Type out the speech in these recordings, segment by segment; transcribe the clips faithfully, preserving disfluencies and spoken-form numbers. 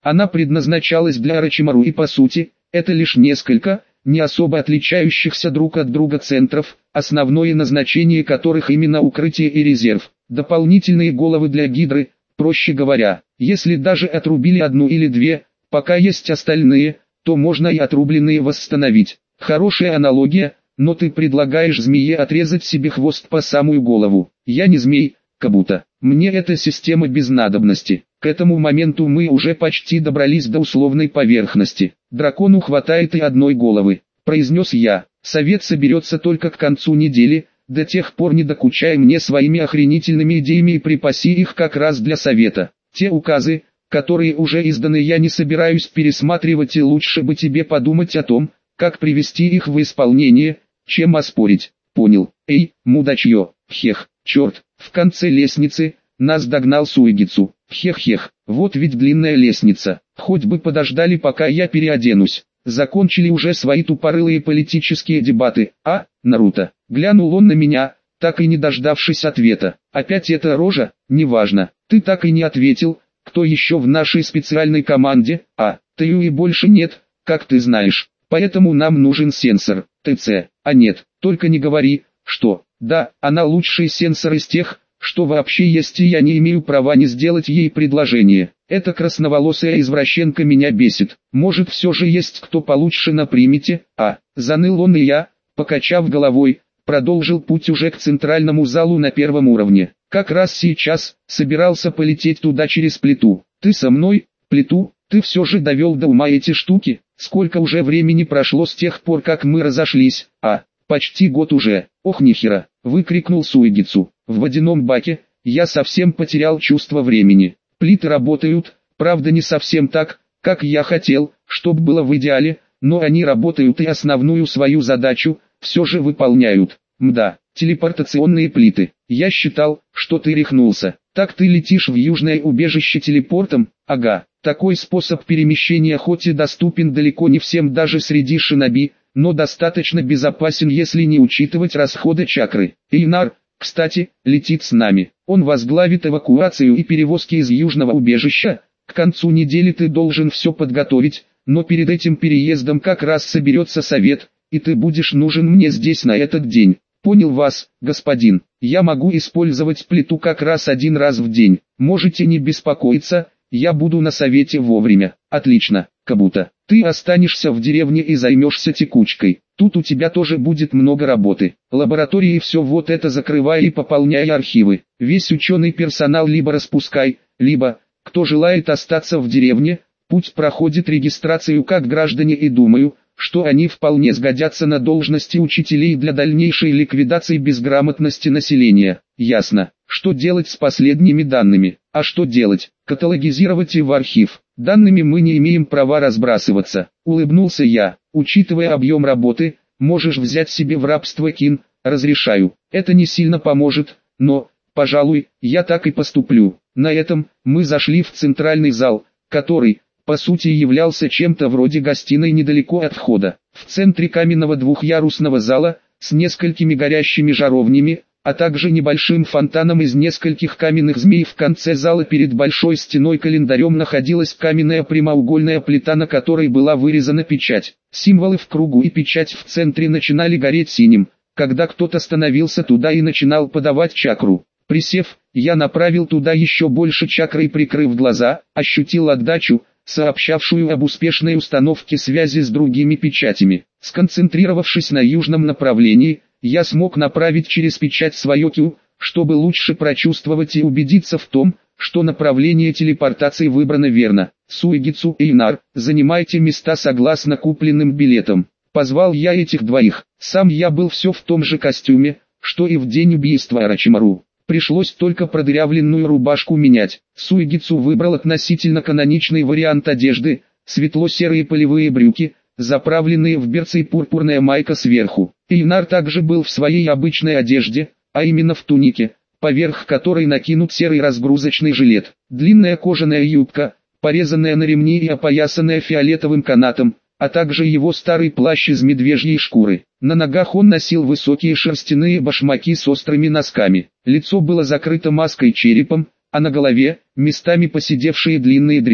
Она предназначалась для Орочимару и по сути, это лишь несколько, не особо отличающихся друг от друга центров, основное назначение которых именно укрытие и резерв. Дополнительные головы для Гидры, проще говоря, если даже отрубили одну или две, пока есть остальные, то можно и отрубленные восстановить. Хорошая аналогия, но ты предлагаешь змее отрезать себе хвост по самую голову. Я не змей, Кабуто. Мне эта система без надобности. К этому моменту мы уже почти добрались до условной поверхности. Дракону хватает и одной головы, произнес я. Совет соберется только к концу недели, до тех пор не докучай мне своими охренительными идеями и припаси их как раз для совета. Те указы, которые уже изданы, я не собираюсь пересматривать, и лучше бы тебе подумать о том, как привести их в исполнение, чем оспорить. Понял? Эй, мудачье, хех, черт, в конце лестницы нас догнал Суигицу. Хех-хех, вот ведь длинная лестница, хоть бы подождали, пока я переоденусь. Закончили уже свои тупорылые политические дебаты, а, Наруто? Глянул он на меня, так и не дождавшись ответа. Опять эта рожа? Неважно, ты так и не ответил, кто еще в нашей специальной команде, а, ты и больше нет, как ты знаешь. Поэтому нам нужен сенсор, ТЦ, а нет, только не говори, что, да, она лучший сенсор из тех, что вообще есть, и я не имею права не сделать ей предложение. Эта красноволосая извращенка меня бесит. Может, все же есть кто получше на примете, а, заныл он, и я, покачав головой, продолжил путь уже к центральному залу на первом уровне. Как раз сейчас, собирался полететь туда через плиту. Ты со мной? Плиту? Ты все же довел до ума эти штуки? Сколько уже времени прошло с тех пор, как мы разошлись? А, почти год уже. Ох нихера, выкрикнул Суигицу. В водяном баке, я совсем потерял чувство времени. Плиты работают, правда не совсем так, как я хотел, чтобы было в идеале, но они работают и основную свою задачу, все же выполняют. Мда, телепортационные плиты. Я считал, что ты рехнулся. Так ты летишь в южное убежище телепортом? Ага, такой способ перемещения хоть и доступен далеко не всем даже среди шиноби, но достаточно безопасен, если не учитывать расходы чакры. Эйнар, кстати, летит с нами. Он возглавит эвакуацию и перевозки из южного убежища. К концу недели ты должен все подготовить, но перед этим переездом как раз соберется совет, и ты будешь нужен мне здесь на этот день. Понял вас, господин. Я могу использовать плиту как раз один раз в день. Можете не беспокоиться, я буду на совете вовремя. Отлично, Кабуто. Ты останешься в деревне и займешься текучкой. Тут у тебя тоже будет много работы. Лаборатории и все вот это закрывай и пополняй архивы. Весь ученый персонал либо распускай, либо, кто желает остаться в деревне, путь проходит регистрацию как граждане, и думаю, что они вполне сгодятся на должности учителей для дальнейшей ликвидации безграмотности населения. Ясно. Что делать с последними данными? А что делать? Каталогизировать и в архив. Данными мы не имеем права разбрасываться. Улыбнулся я. Учитывая объем работы, можешь взять себе в рабство Кин, разрешаю. Это не сильно поможет, но, пожалуй, я так и поступлю. На этом мы зашли в центральный зал, который, по сути, являлся чем-то вроде гостиной недалеко от входа. В центре каменного двухъярусного зала, с несколькими горящими жаровнями, а также небольшим фонтаном из нескольких каменных змей, в конце зала перед большой стеной календарем находилась каменная прямоугольная плита, на которой была вырезана печать. Символы в кругу и печать в центре начинали гореть синим, когда кто-то становился туда и начинал подавать чакру. Присев, я направил туда еще больше чакры и, прикрыв глаза, ощутил отдачу, сообщавшую об успешной установке связи с другими печатями. Сконцентрировавшись на южном направлении, я смог направить через печать свое Кю, чтобы лучше прочувствовать и убедиться в том, что направление телепортации выбрано верно. Суигицу и Эйнар, занимайте места согласно купленным билетам. Позвал я этих двоих. Сам я был все в том же костюме, что и в день убийства Орочимару. Пришлось только продырявленную рубашку менять. Суигицу выбрал относительно каноничный вариант одежды, светло-серые полевые брюки, заправленные в берцы и пурпурная майка сверху. Эйнар также был в своей обычной одежде, а именно в тунике, поверх которой накинут серый разгрузочный жилет. Длинная кожаная юбка, порезанная на ремни и опоясанная фиолетовым канатом, а также его старый плащ из медвежьей шкуры. На ногах он носил высокие шерстяные башмаки с острыми носками. Лицо было закрыто маской черепом, а на голове, местами поседевшие длинные дреды.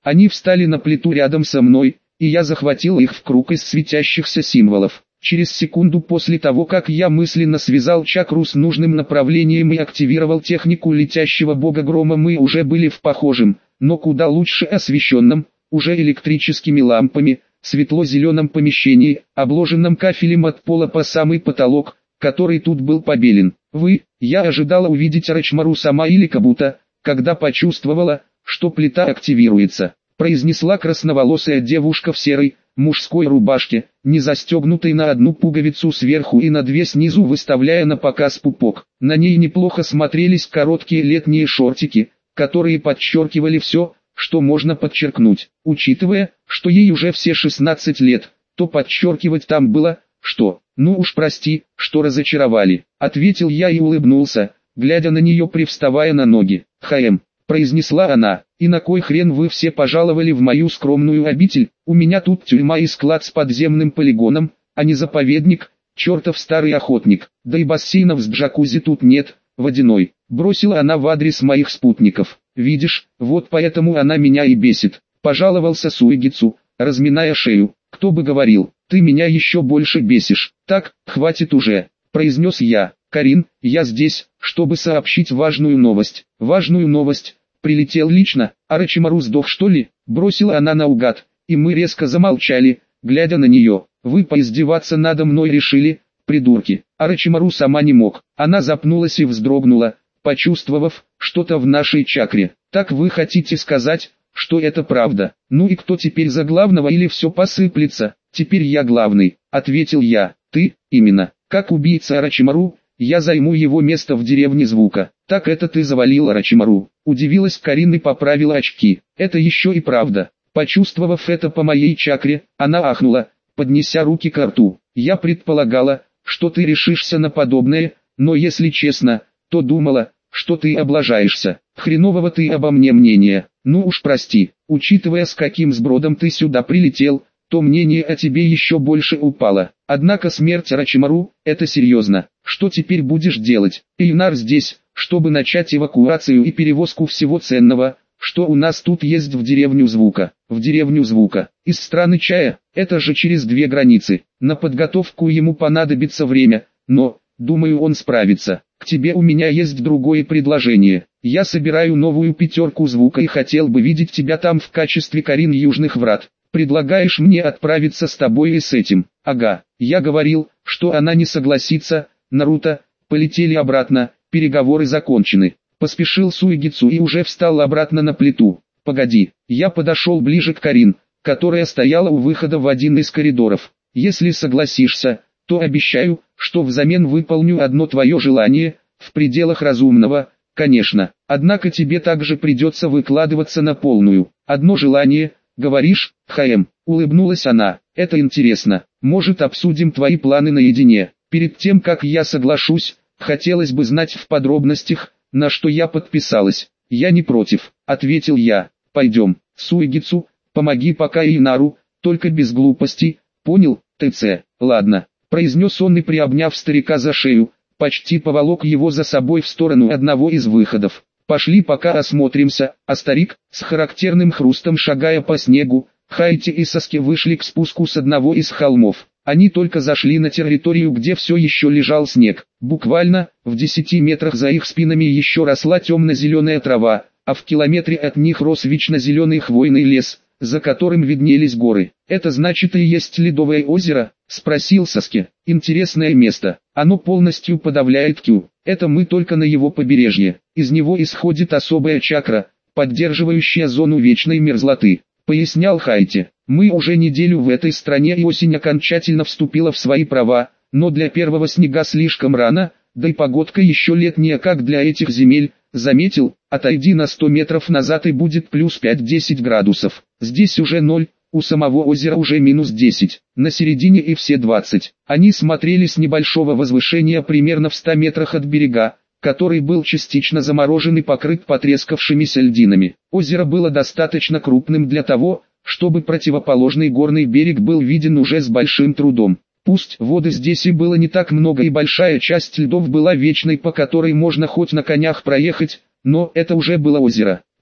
Они встали на плиту рядом со мной, и я захватил их в круг из светящихся символов. Через секунду после того, как я мысленно связал чакру с нужным направлением и активировал технику летящего бога грома, мы уже были в похожем, но куда лучше освещенном, уже электрическими лампами, светло-зеленом помещении, обложенном кафелем от пола по самый потолок, который тут был побелен. Вы, я ожидала увидеть Орочмару сама или Кабута, когда почувствовала, что плита активируется, произнесла красноволосая девушка в серой, мужской рубашке, не застегнутой на одну пуговицу сверху и на две снизу, выставляя на показ пупок. На ней неплохо смотрелись короткие летние шортики, которые подчеркивали все, что можно подчеркнуть. Учитывая, что ей уже все шестнадцать лет, то подчеркивать там было, что, ну уж прости, что разочаровали, ответил я и улыбнулся, глядя на нее, привставая на ноги. «Хаэм», произнесла она, «и на кой хрен вы все пожаловали в мою скромную обитель? У меня тут тюрьма и склад с подземным полигоном, а не заповедник, чертов старый охотник, да и бассейнов с джакузи тут нет, водяной», бросила она в адрес моих спутников. «Видишь, вот поэтому она меня и бесит», пожаловался Суигицу, разминая шею. «Кто бы говорил, ты меня еще больше бесишь». «Так, хватит уже», произнес я. «Карин, я здесь, чтобы сообщить важную новость». «Важную новость? Прилетел лично? Орочимару сдох, что ли?» бросила она наугад, и мы резко замолчали, глядя на нее. «Вы поиздеваться надо мной решили, придурки?» Орочимару сама не мог. Она запнулась и вздрогнула, почувствовав что-то в нашей чакре. «Так вы хотите сказать, что это правда? Ну и кто теперь за главного, или все посыплется?» «Теперь я главный», ответил я. «Ты, именно, как убийца Орочимару, я займу его место в деревне Звука». «Так это ты завалил Орочимару?» Удивилась Карин и поправила очки. «Это еще и правда». Почувствовав это по моей чакре, она ахнула, поднеся руки к рту. «Я предполагала, что ты решишься на подобное, но если честно, то думала, что ты облажаешься. Хренового ты обо мне мнения. Ну уж прости, учитывая, с каким сбродом ты сюда прилетел, то мнение о тебе еще больше упало. Однако смерть Орочимару – это серьезно. Что теперь будешь делать? Эйнар здесь, чтобы начать эвакуацию и перевозку всего ценного, что у нас тут есть, в деревню Звука». «В деревню Звука? Из страны чая? Это же через две границы. На подготовку ему понадобится время, но, думаю, он справится. К тебе у меня есть другое предложение. Я собираю новую пятерку Звука и хотел бы видеть тебя там в качестве Карин Южных Врат. Предлагаешь мне отправиться с тобой и с этим?» «Ага, я говорил, что она не согласится, Наруто, полетели обратно, переговоры закончены». Поспешил Суигицу и уже встал обратно на плиту. «Погоди». Я подошел ближе к Карин, которая стояла у выхода в один из коридоров. «Если согласишься, то обещаю, что взамен выполню одно твое желание, в пределах разумного, конечно. Однако тебе также придется выкладываться на полную». «Одно желание, говоришь, Хаэм?» улыбнулась она. «Это интересно. Может, обсудим твои планы наедине? Перед тем, как я соглашусь, хотелось бы знать в подробностях, на что я подписалась». «Я не против», ответил я. «Пойдем, Суигицу, помоги пока Эйнару, только без глупостей, понял, ТЦ?» «Ладно», произнес он и, приобняв старика за шею, почти поволок его за собой в сторону одного из выходов. «Пошли пока осмотримся», а старик, с характерным хрустом шагая по снегу, Хайти и Саски вышли к спуску с одного из холмов. Они только зашли на территорию, где все еще лежал снег. Буквально, в десяти метрах за их спинами еще росла темно-зеленая трава, а в километре от них рос вечно-зеленый хвойный лес, за которым виднелись горы. «Это значит и есть Ледовое озеро?» — спросил Саски. «Интересное место. Оно полностью подавляет Кю. Это мы только на его побережье. Из него исходит особая чакра, поддерживающая зону вечной мерзлоты», — пояснял Хайти. «Мы уже неделю в этой стране, и осень окончательно вступила в свои права, но для первого снега слишком рано, да и погодка еще летняя, как для этих земель. Заметил, отойди на сто метров назад и будет плюс пять-десять градусов. Здесь уже ноль, у самого озера уже минус десять, на середине и все двадцать». Они смотрели с небольшого возвышения примерно в ста метрах от берега, который был частично заморожен и покрыт потрескавшимися льдинами. Озеро было достаточно крупным для того, чтобы противоположный горный берег был виден уже с большим трудом. Пусть воды здесь и было не так много, и большая часть льдов была вечной, по которой можно хоть на конях проехать, но это уже было озеро.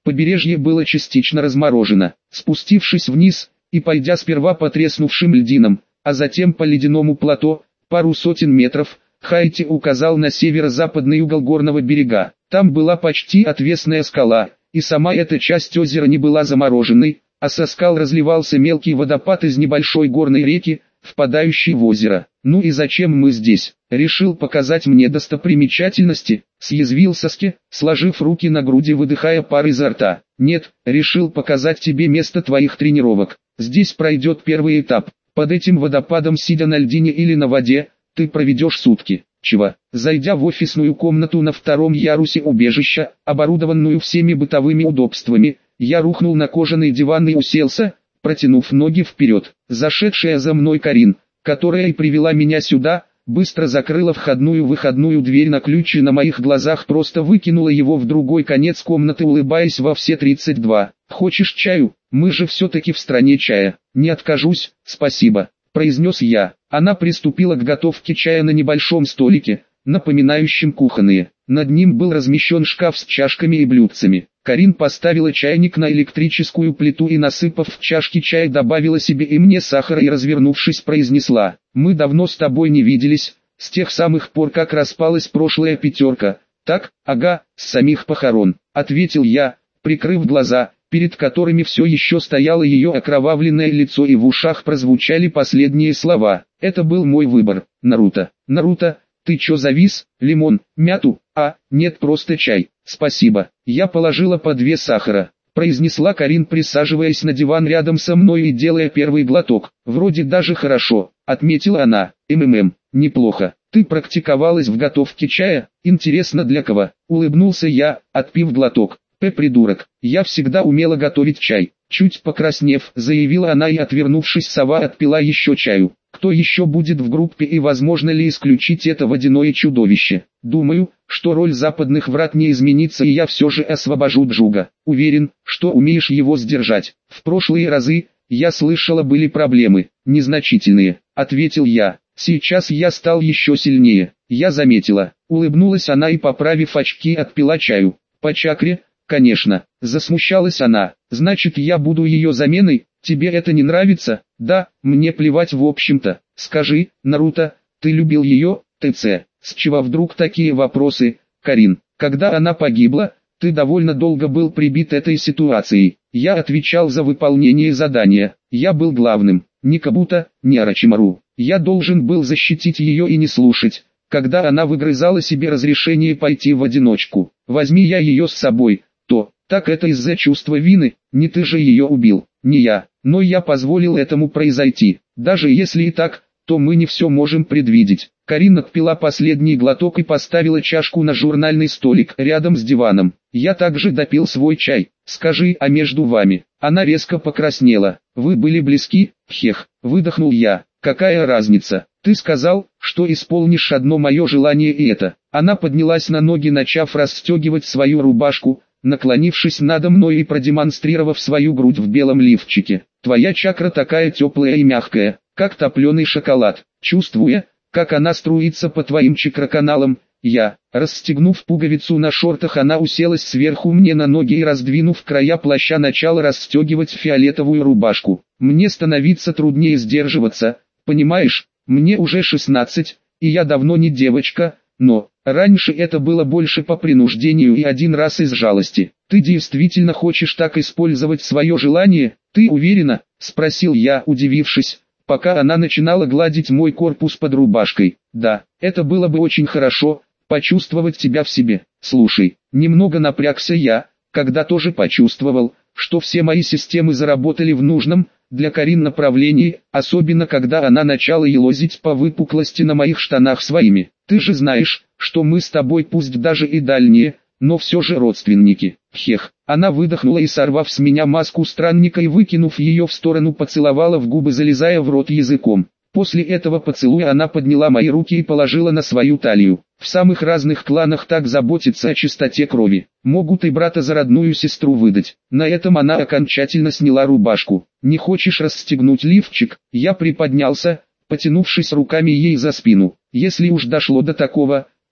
Побережье было частично разморожено. Спустившись вниз и пойдя сперва по треснувшим льдинам, а затем по ледяному плато, пару сотен метров, Хайти указал на северо-западный угол горного берега. Там была почти отвесная скала, и сама эта часть озера не была замороженной, а со скал разливался мелкий водопад из небольшой горной реки, впадающей в озеро. «Ну и зачем мы здесь?» «Решил показать мне достопримечательности», — съязвил Саски, сложив руки на груди, выдыхая пар изо рта. «Нет, решил показать тебе место твоих тренировок. Здесь пройдет первый этап. Под этим водопадом, сидя на льдине или на воде, ты проведешь сутки». Чего? Зайдя в офисную комнату на втором ярусе убежища, оборудованную всеми бытовыми удобствами, я рухнул на кожаный диван и уселся, протянув ноги вперед. Зашедшая за мной Карин, которая и привела меня сюда, быстро закрыла входную-выходную дверь на ключ и на моих глазах просто выкинула его в другой конец комнаты, улыбаясь во все тридцать два. «Хочешь чаю? Мы же все-таки в стране чая». «Не откажусь, спасибо», — произнес я. Она приступила к готовке чая на небольшом столике, напоминающем кухонные. Над ним был размещен шкаф с чашками и блюдцами. Карин поставила чайник на электрическую плиту и, насыпав в чашки чай, добавила себе и мне сахара и, развернувшись, произнесла: «Мы давно с тобой не виделись, с тех самых пор, как распалась прошлая пятерка». «Так, ага, с самих похорон», — ответил я, прикрыв глаза, перед которыми все еще стояло ее окровавленное лицо, и в ушах прозвучали последние слова. «Это был мой выбор, Наруто». «Наруто, ты чё завис? Лимон, мяту? А, нет, просто чай. Спасибо». «Я положила по две сахара», — произнесла Карин, присаживаясь на диван рядом со мной и делая первый глоток. «Вроде даже хорошо», — отметила она. «МММ, неплохо. Ты практиковалась в готовке чая? Интересно, для кого?» Улыбнулся я, отпив глоток. «П, придурок, я всегда умела готовить чай». Чуть покраснев, заявила она и, отвернувшись, сова отпила еще чаю. «Кто еще будет в группе и возможно ли исключить это водяное чудовище? Думаю, что роль западных врат не изменится, и я все же освобожу Джуга. Уверен, что умеешь его сдержать. В прошлые разы, я слышала, были проблемы, незначительные», — ответил я. «Сейчас я стал еще сильнее». «Я заметила», — улыбнулась она и, поправив очки, отпила чаю. «По чакре?» «Конечно», — засмущалась она. «Значит, я буду ее заменой? Тебе это не нравится?» «Да, мне плевать в общем-то. Скажи, Наруто, ты любил ее, ТЦ?» «С чего вдруг такие вопросы, Карин? Когда она погибла, ты довольно долго был прибит этой ситуацией». Я отвечал за выполнение задания. Я был главным. Ни Кабуто, ни Орочимару. Я должен был защитить ее и не слушать, когда она выгрызала себе разрешение пойти в одиночку. Возьми я ее с собой, то, так это из-за чувства вины, не ты же ее убил, не я, но я позволил этому произойти. Даже если и так, то мы не все можем предвидеть». Карин отпила последний глоток и поставила чашку на журнальный столик рядом с диваном. Я также допил свой чай. «Скажи, а между вами?» Она резко покраснела. «Вы были близки?» «Хех», выдохнул я. «Какая разница? Ты сказал, что исполнишь одно мое желание, и это». Она поднялась на ноги, начав расстегивать свою рубашку, наклонившись надо мной и продемонстрировав свою грудь в белом лифчике. «Твоя чакра такая теплая и мягкая, как топленый шоколад. Чувствуя, как она струится по твоим чакроканалам, я, расстегнув пуговицу на шортах, она уселась сверху мне на ноги и, раздвинув края плаща, начала расстегивать фиолетовую рубашку. Мне становится труднее сдерживаться, понимаешь, мне уже шестнадцать, и я давно не девочка, но раньше это было больше по принуждению и один раз из жалости. Ты действительно хочешь так использовать свое желание? Ты уверена?» — спросил я, удивившись, пока она начинала гладить мой корпус под рубашкой. «Да, это было бы очень хорошо, почувствовать тебя в себе. Слушай, немного напрягся я, когда тоже почувствовал, что все мои системы заработали в нужном для Карин направлении, особенно когда она начала елозить по выпуклости на моих штанах своими. Ты же знаешь, что мы с тобой пусть даже и дальние, но все же родственники». Хех. Она выдохнула и, сорвав с меня маску странника и выкинув ее в сторону, поцеловала в губы, залезая в рот языком. После этого поцелуя она подняла мои руки и положила на свою талию. В самых разных кланах так заботятся о чистоте крови. Могут и брата за родную сестру выдать. На этом она окончательно сняла рубашку. «Не хочешь расстегнуть лифчик?» Я приподнялся, потянувшись руками ей за спину. «Если уж дошло до такого,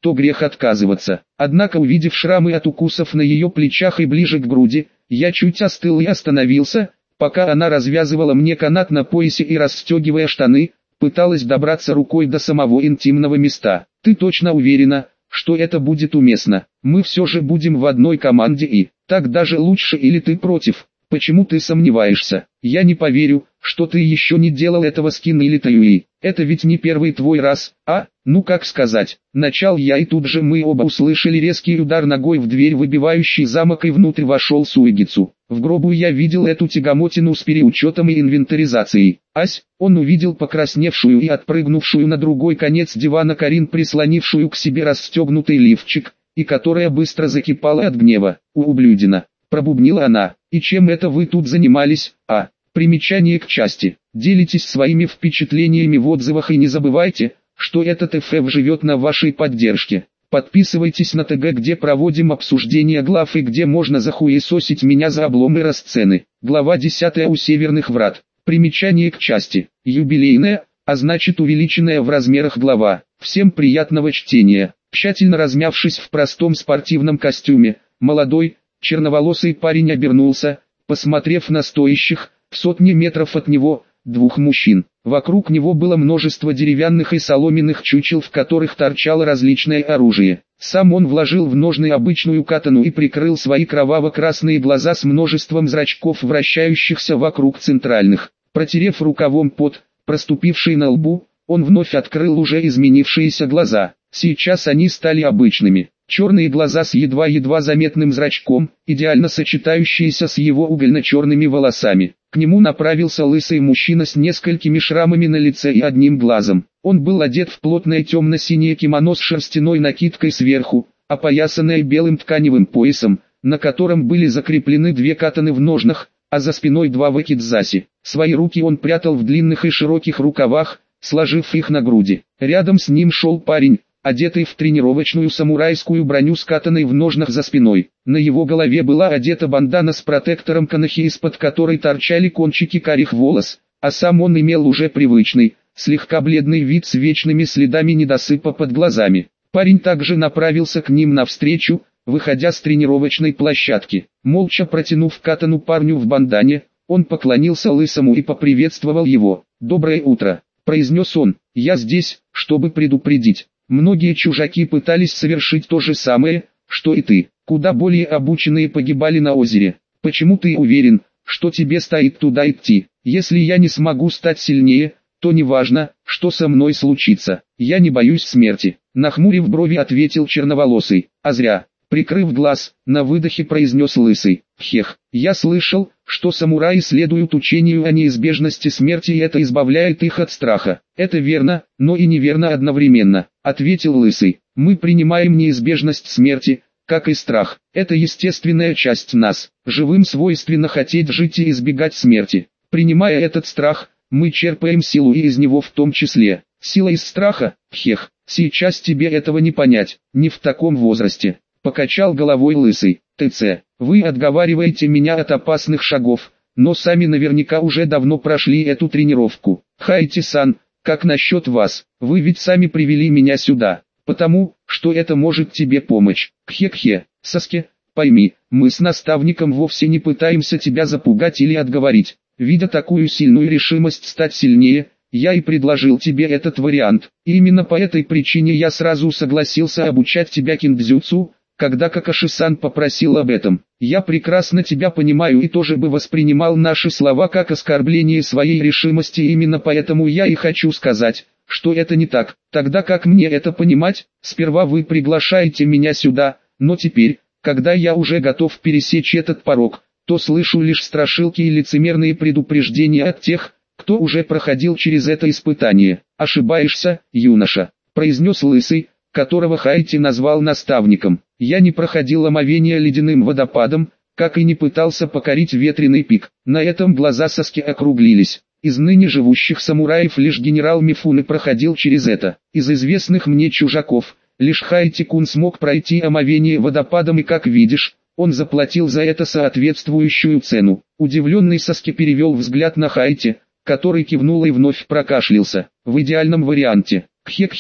то грех отказываться. Однако, увидев шрамы от укусов на ее плечах и ближе к груди, я чуть остыл и остановился, пока она развязывала мне канат на поясе и, расстегивая штаны, пыталась добраться рукой до самого интимного места. «Ты точно уверена, что это будет уместно? Мы все же будем в одной команде и... Так даже лучше, или ты против? Почему ты сомневаешься? Я не поверю, что ты еще не делал этого с Кин или Таюи. Это ведь не первый твой раз, а? Ну как сказать?» Начал я, и тут же мы оба услышали резкий удар ногой в дверь, выбивающий замок, и внутрь вошел Суэгицу. В гробу я видел эту тягомотину с переучетом и инвентаризацией. Ась, он увидел покрасневшую и отпрыгнувшую на другой конец дивана Карин, прислонившую к себе расстегнутый лифчик, и которая быстро закипала от гнева. «У ублюдина!» — пробубнила она. «И чем это вы тут занимались, а?» Примечание к части. Делитесь своими впечатлениями в отзывах и не забывайте, что этот эф эф живет на вашей поддержке. Подписывайтесь на ТГ, где проводим обсуждение глав и где можно захуесосить меня за обломы расцены. Глава десятая. У Северных Врат. Примечание к части. Юбилейная, а значит увеличенная в размерах глава. Всем приятного чтения. Тщательно размявшись в простом спортивном костюме, молодой, черноволосый парень обернулся, посмотрев на стоящих, в сотни метров от него, двух мужчин. Вокруг него было множество деревянных и соломенных чучел, в которых торчало различное оружие. Сам он вложил в ножны обычную катану и прикрыл свои кроваво-красные глаза с множеством зрачков, вращающихся вокруг центральных. Протерев рукавом пот, проступивший на лбу, он вновь открыл уже изменившиеся глаза. Сейчас они стали обычными. Черные глаза с едва-едва заметным зрачком, идеально сочетающиеся с его угольно-черными волосами. К нему направился лысый мужчина с несколькими шрамами на лице и одним глазом. Он был одет в плотное темно-синее кимоно с шерстяной накидкой сверху, опоясанное белым тканевым поясом, на котором были закреплены две катаны в ножнах, а за спиной два вакидзаси. Свои руки он прятал в длинных и широких рукавах, сложив их на груди. Рядом с ним шел парень, одетый в тренировочную самурайскую броню с катаной в ножнах за спиной. На его голове была одета бандана с протектором канахи, из-под которой торчали кончики карих волос, а сам он имел уже привычный, слегка бледный вид с вечными следами недосыпа под глазами. Парень также направился к ним навстречу, выходя с тренировочной площадки. Молча протянув катану парню в бандане, он поклонился лысому и поприветствовал его. «Доброе утро», — произнес он, — «я здесь, чтобы предупредить. Многие чужаки пытались совершить то же самое, что и ты. Куда более обученные погибали на озере. Почему ты уверен, что тебе стоит туда идти? Если я не смогу стать сильнее, то неважно, что со мной случится. Я не боюсь смерти». Нахмурив брови, ответил черноволосый. «А зря». Прикрыв глаз, на выдохе произнес лысый. «Хех, я слышал, что самураи следуют учению о неизбежности смерти, и это избавляет их от страха». «Это верно, но и неверно одновременно», — ответил лысый. «Мы принимаем неизбежность смерти, как и страх. Это естественная часть нас. Живым свойственно хотеть жить и избегать смерти. Принимая этот страх, мы черпаем силу и из него в том числе. Сила из страха? Хех, сейчас тебе этого не понять, не в таком возрасте». Покачал головой лысый. «ТЦ, вы отговариваете меня от опасных шагов, но сами наверняка уже давно прошли эту тренировку. Хайти-сан, как насчет вас? Вы ведь сами привели меня сюда, потому, что это может тебе помочь. Кхе-кхе, Саске, пойми, мы с наставником вовсе не пытаемся тебя запугать или отговорить. Видя такую сильную решимость стать сильнее, я и предложил тебе этот вариант. И именно по этой причине я сразу согласился обучать тебя киндзюцу, когда Какаши-сан попросил об этом. Я прекрасно тебя понимаю и тоже бы воспринимал наши слова как оскорбление своей решимости, именно поэтому я и хочу сказать, что это не так. Тогда как мне это понимать? Сперва вы приглашаете меня сюда, но теперь, когда я уже готов пересечь этот порог, то слышу лишь страшилки и лицемерные предупреждения от тех, кто уже проходил через это испытание. Ошибаешься, юноша, произнес лысый, которого Хайти назвал наставником. Я не проходил омовение ледяным водопадом, как и не пытался покорить ветреный пик. На этом глаза Саски округлились. Из ныне живущих самураев лишь генерал Мифуне проходил через это. Из известных мне чужаков, лишь Хайти-кун смог пройти омовение водопадом, и, как видишь, он заплатил за это соответствующую цену. Удивленный Саски перевел взгляд на Хайти, который кивнул и вновь прокашлялся. В идеальном варианте. Кхе-кхе,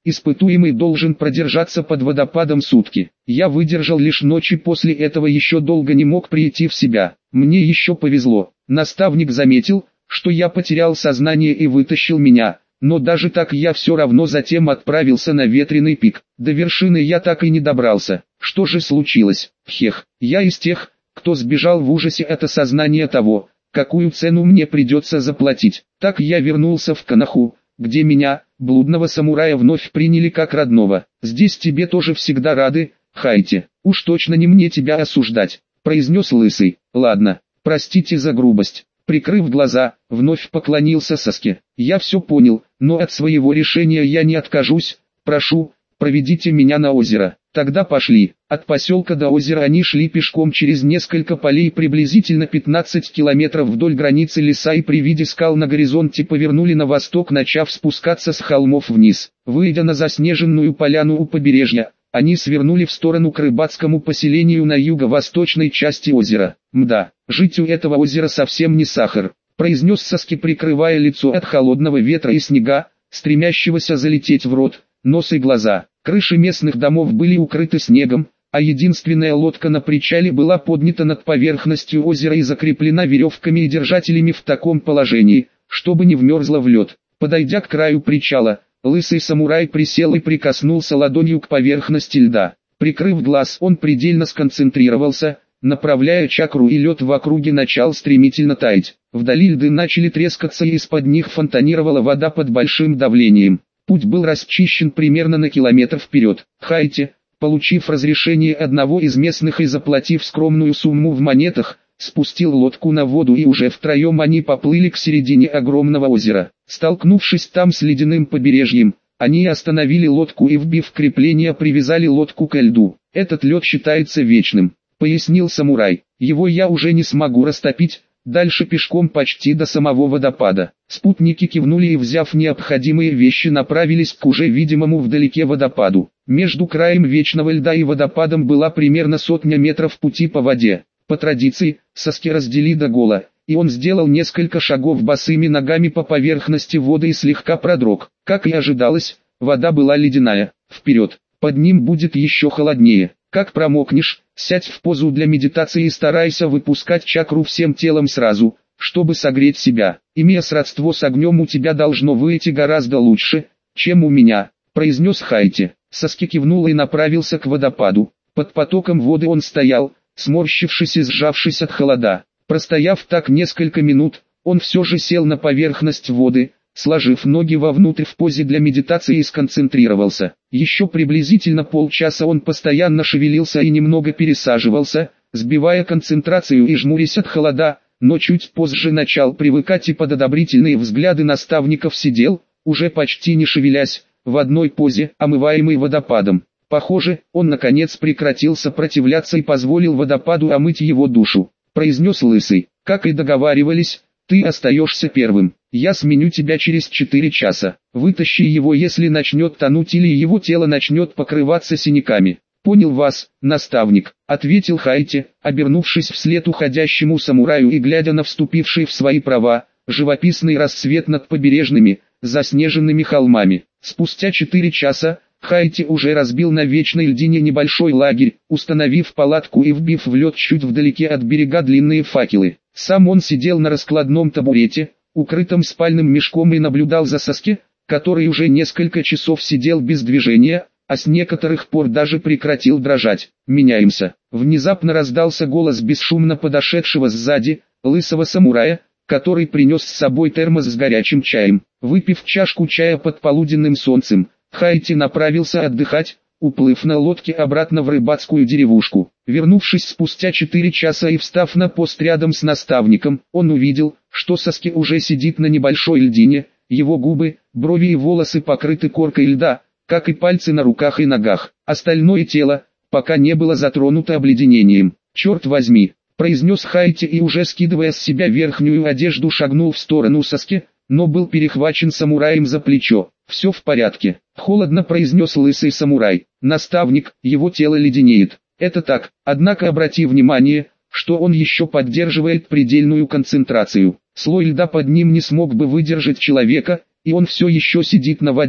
испытуемый должен продержаться под водопадом сутки. Я выдержал лишь ночи, после этого еще долго не мог прийти в себя. Мне еще повезло. Наставник заметил, что я потерял сознание и вытащил меня, но даже так я все равно затем отправился на ветреный пик. До вершины я так и не добрался. Что же случилось? Хех, я из тех, кто сбежал в ужасе от осознания того, какую цену мне придется заплатить. Так я вернулся в Коноху, где меня, блудного самурая, вновь приняли как родного. Здесь тебе тоже всегда рады, Хайте. Уж точно не мне тебя осуждать, произнес Лысый. Ладно, простите за грубость. Прикрыв глаза, вновь поклонился Саске. Я все понял, но от своего решения я не откажусь. Прошу, проведите меня на озеро. Тогда пошли. От поселка до озера они шли пешком через несколько полей приблизительно пятнадцать километров вдоль границы леса и при виде скал на горизонте повернули на восток, начав спускаться с холмов вниз. Выйдя на заснеженную поляну у побережья, они свернули в сторону к рыбацкому поселению на юго-восточной части озера. Мда, жить у этого озера совсем не сахар, произнес Саски, прикрывая лицо от холодного ветра и снега, стремящегося залететь в рот, нос и глаза. Крыши местных домов были укрыты снегом, а единственная лодка на причале была поднята над поверхностью озера и закреплена веревками и держателями в таком положении, чтобы не вмерзла в лед. Подойдя к краю причала, Лысый самурай присел и прикоснулся ладонью к поверхности льда. Прикрыв глаз, он предельно сконцентрировался, направляя чакру, и лед в округе начал стремительно таять. Вдали льды начали трескаться, и из-под них фонтанировала вода под большим давлением. Путь был расчищен примерно на километр вперед. Хайте, получив разрешение одного из местных и заплатив скромную сумму в монетах, спустил лодку на воду, и уже втроем они поплыли к середине огромного озера. Столкнувшись там с ледяным побережьем, они остановили лодку и, вбив крепление, привязали лодку к льду. «Этот лед считается вечным», — пояснил самурай. «Его я уже не смогу растопить». Дальше пешком почти до самого водопада. Спутники кивнули и, взяв необходимые вещи, направились к уже видимому вдалеке водопаду. Между краем вечного льда и водопадом была примерно сотня метров пути по воде. По традиции, Саски раздели догола, и он сделал несколько шагов босыми ногами по поверхности воды и слегка продрог. Как и ожидалось, вода была ледяная. Вперед, под ним будет еще холоднее. Как промокнешь, сядь в позу для медитации и старайся выпускать чакру всем телом сразу, чтобы согреть себя. Имея сродство с огнем, у тебя должно выйти гораздо лучше, чем у меня, произнес Хайте. Саски кивнул и направился к водопаду. Под потоком воды он стоял, сморщившись и сжавшись от холода. Простояв так несколько минут, он все же сел на поверхность воды, сложив ноги вовнутрь в позе для медитации, и сконцентрировался. Еще приблизительно полчаса он постоянно шевелился и немного пересаживался, сбивая концентрацию и жмурясь от холода, но чуть позже начал привыкать и под одобрительные взгляды наставников сидел, уже почти не шевелясь, в одной позе, омываемый водопадом. Похоже, он наконец прекратил сопротивляться и позволил водопаду омыть его душу. Произнес Лысый: «Как и договаривались, ты остаешься первым. Я сменю тебя через четыре часа. Вытащи его, если начнет тонуть или его тело начнет покрываться синяками». «Понял вас, наставник», — ответил Хайте, обернувшись вслед уходящему самураю и глядя на вступивший в свои права живописный рассвет над побережными, заснеженными холмами. Спустя четыре часа Хайте уже разбил на вечной льдине небольшой лагерь, установив палатку и вбив в лед чуть вдалеке от берега длинные факелы. Сам он сидел на раскладном табурете, укрытом спальным мешком, и наблюдал за Саски, который уже несколько часов сидел без движения, а с некоторых пор даже прекратил дрожать. «Меняемся». Внезапно раздался голос бесшумно подошедшего сзади, лысого самурая, который принес с собой термос с горячим чаем. Выпив чашку чая под полуденным солнцем, Хайте направился отдыхать, уплыв на лодке обратно в рыбацкую деревушку. Вернувшись спустя четыре часа и встав на пост рядом с наставником, он увидел, что Саски уже сидит на небольшой льдине, его губы, брови и волосы покрыты коркой льда, как и пальцы на руках и ногах. Остальное тело пока не было затронуто обледенением. «Черт возьми», — произнес Хайте и, уже скидывая с себя верхнюю одежду, шагнул в сторону Саски, но был перехвачен самураем за плечо. «Все в порядке», — холодно произнес лысый самурай. «Наставник, его тело леденеет». «Это так, однако обрати внимание, что он еще поддерживает предельную концентрацию. Слой льда под ним не смог бы выдержать человека, и он все еще сидит на воде,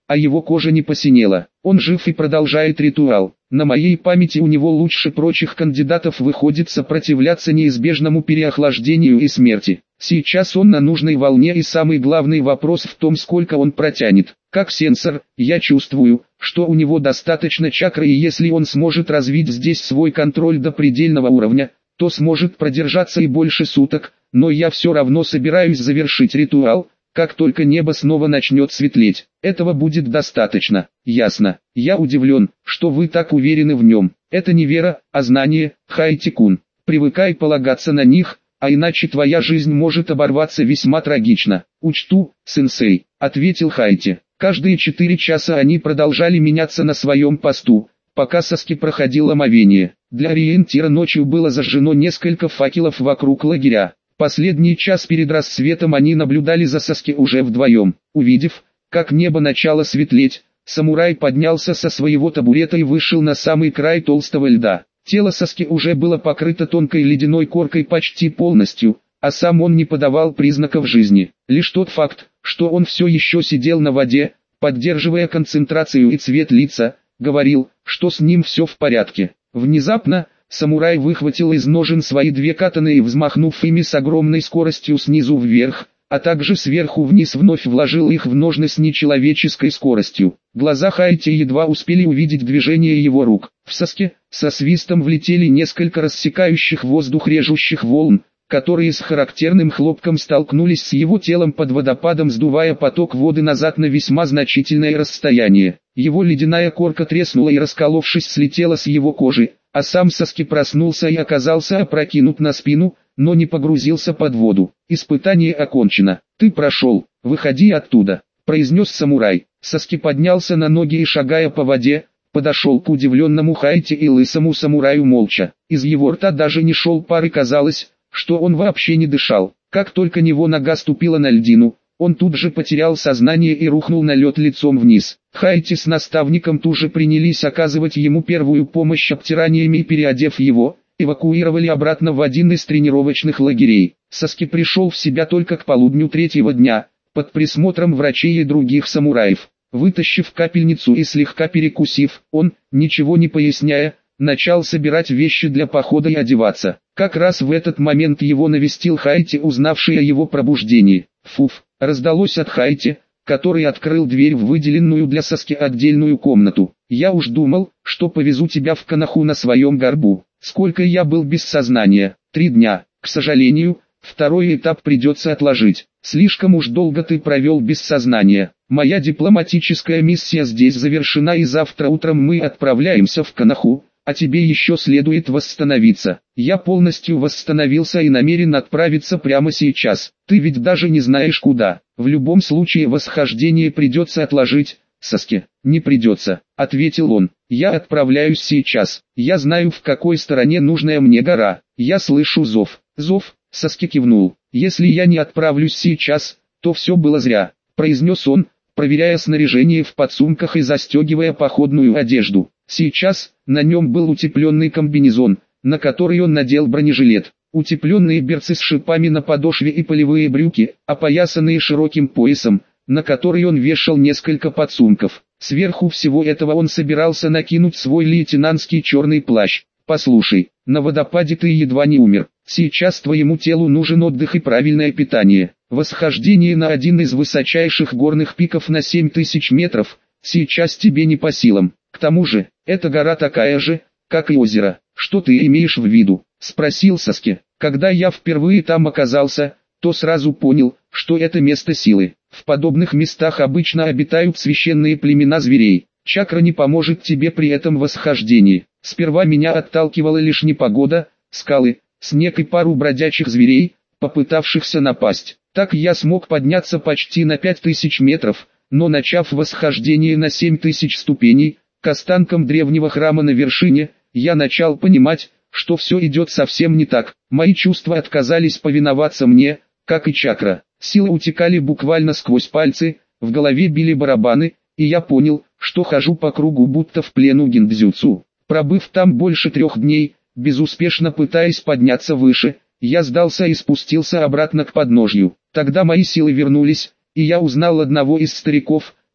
а его кожа не посинела. Он жив и продолжает ритуал. На моей памяти у него лучше прочих кандидатов выходит сопротивляться неизбежному переохлаждению и смерти. Сейчас он на нужной волне, и самый главный вопрос в том, сколько он протянет. Как сенсор, я чувствую, что у него достаточно чакры, и если он сможет развить здесь свой контроль до предельного уровня, то сможет продержаться и больше суток, но я все равно собираюсь завершить ритуал, как только небо снова начнет светлеть. Этого будет достаточно. Ясно. Я удивлен, что вы так уверены в нем. Это не вера, а знание, Хайти-кун. Привыкай полагаться на них, а иначе твоя жизнь может оборваться весьма трагично. Учту, сенсей, ответил Хайти. Каждые четыре часа они продолжали меняться на своем посту, пока Саски проходил омовение. Для ориентира ночью было зажжено несколько факелов вокруг лагеря. Последний час перед рассветом они наблюдали за Саски уже вдвоем. Увидев, как небо начало светлеть, самурай поднялся со своего табурета и вышел на самый край толстого льда. Тело Саски уже было покрыто тонкой ледяной коркой почти полностью, а сам он не подавал признаков жизни. Лишь тот факт, что он все еще сидел на воде, поддерживая концентрацию и цвет лица, говорил, что с ним все в порядке. Внезапно, самурай выхватил из ножен свои две катаны и, взмахнув ими с огромной скоростью снизу вверх, а также сверху вниз, вновь вложил их в ножны с нечеловеческой скоростью. Глаза Хайти едва успели увидеть движение его рук. В Саске со свистом влетели несколько рассекающих воздух режущих волн, которые с характерным хлопком столкнулись с его телом под водопадом, сдувая поток воды назад на весьма значительное расстояние. Его ледяная корка треснула и, расколовшись, слетела с его кожи, а сам Саски проснулся и оказался опрокинут на спину, но не погрузился под воду. «Испытание окончено. Ты прошел. Выходи оттуда», — произнес самурай. Саски поднялся на ноги и, шагая по воде, подошел к удивленному Хайти и лысому самураю молча. Из его рта даже не шел пар, и казалось, что он вообще не дышал. Как только его нога ступила на льдину, он тут же потерял сознание и рухнул на лед лицом вниз. Хайти с наставником тут же принялись оказывать ему первую помощь обтираниями и, переодев его, эвакуировали обратно в один из тренировочных лагерей. Саски пришел в себя только к полудню третьего дня, под присмотром врачей и других самураев. Вытащив капельницу и слегка перекусив, он, ничего не поясняя, начал собирать вещи для похода и одеваться. Как раз в этот момент его навестил Хайти, узнавший о его пробуждении. «Фуф!» раздалось от Хайти, который открыл дверь в выделенную для Саски отдельную комнату. «Я уж думал, что повезу тебя в Коноху на своем горбу. Сколько я был без сознания? Три дня. К сожалению, второй этап придется отложить. Слишком уж долго ты провел без сознания. Моя дипломатическая миссия здесь завершена, и завтра утром мы отправляемся в Коноху, а тебе еще следует восстановиться». «Я полностью восстановился и намерен отправиться прямо сейчас. Ты ведь даже не знаешь куда. В любом случае восхождение придется отложить». «Саски, не придется», — ответил он. «Я отправляюсь сейчас. Я знаю, в какой стороне нужная мне гора. Я слышу зов». «Зов?» — Саски кивнул. «Если я не отправлюсь сейчас, то все было зря», — произнес он, проверяя снаряжение в подсумках и застегивая походную одежду. Сейчас на нем был утепленный комбинезон, на который он надел бронежилет, утепленные берцы с шипами на подошве и полевые брюки, опоясанные широким поясом, на который он вешал несколько подсумков. Сверху всего этого он собирался накинуть свой лейтенантский черный плащ. «Послушай, на водопаде ты едва не умер. Сейчас твоему телу нужен отдых и правильное питание. Восхождение на один из высочайших горных пиков на семь тысяч метров сейчас тебе не по силам. К тому же, эта гора такая же, как и озеро. Что ты имеешь в виду?» — спросил Саски. «Когда я впервые там оказался, то сразу понял, что это место силы. В подобных местах обычно обитают священные племена зверей. Чакра не поможет тебе при этом восхождении. Сперва меня отталкивала лишь непогода, скалы, снег и пару бродячих зверей, попытавшихся напасть. Так я смог подняться почти на пять тысяч метров, но начав восхождение на семь тысяч ступеней, к останкам древнего храма на вершине, я начал понимать, что все идет совсем не так. Мои чувства отказались повиноваться мне, как и чакра. Силы утекали буквально сквозь пальцы, в голове били барабаны, и я понял, что хожу по кругу будто в плену гиндзюцу. Пробыв там больше трех дней, безуспешно пытаясь подняться выше, я сдался и спустился обратно к подножью. Тогда мои силы вернулись, и я узнал одного из стариков,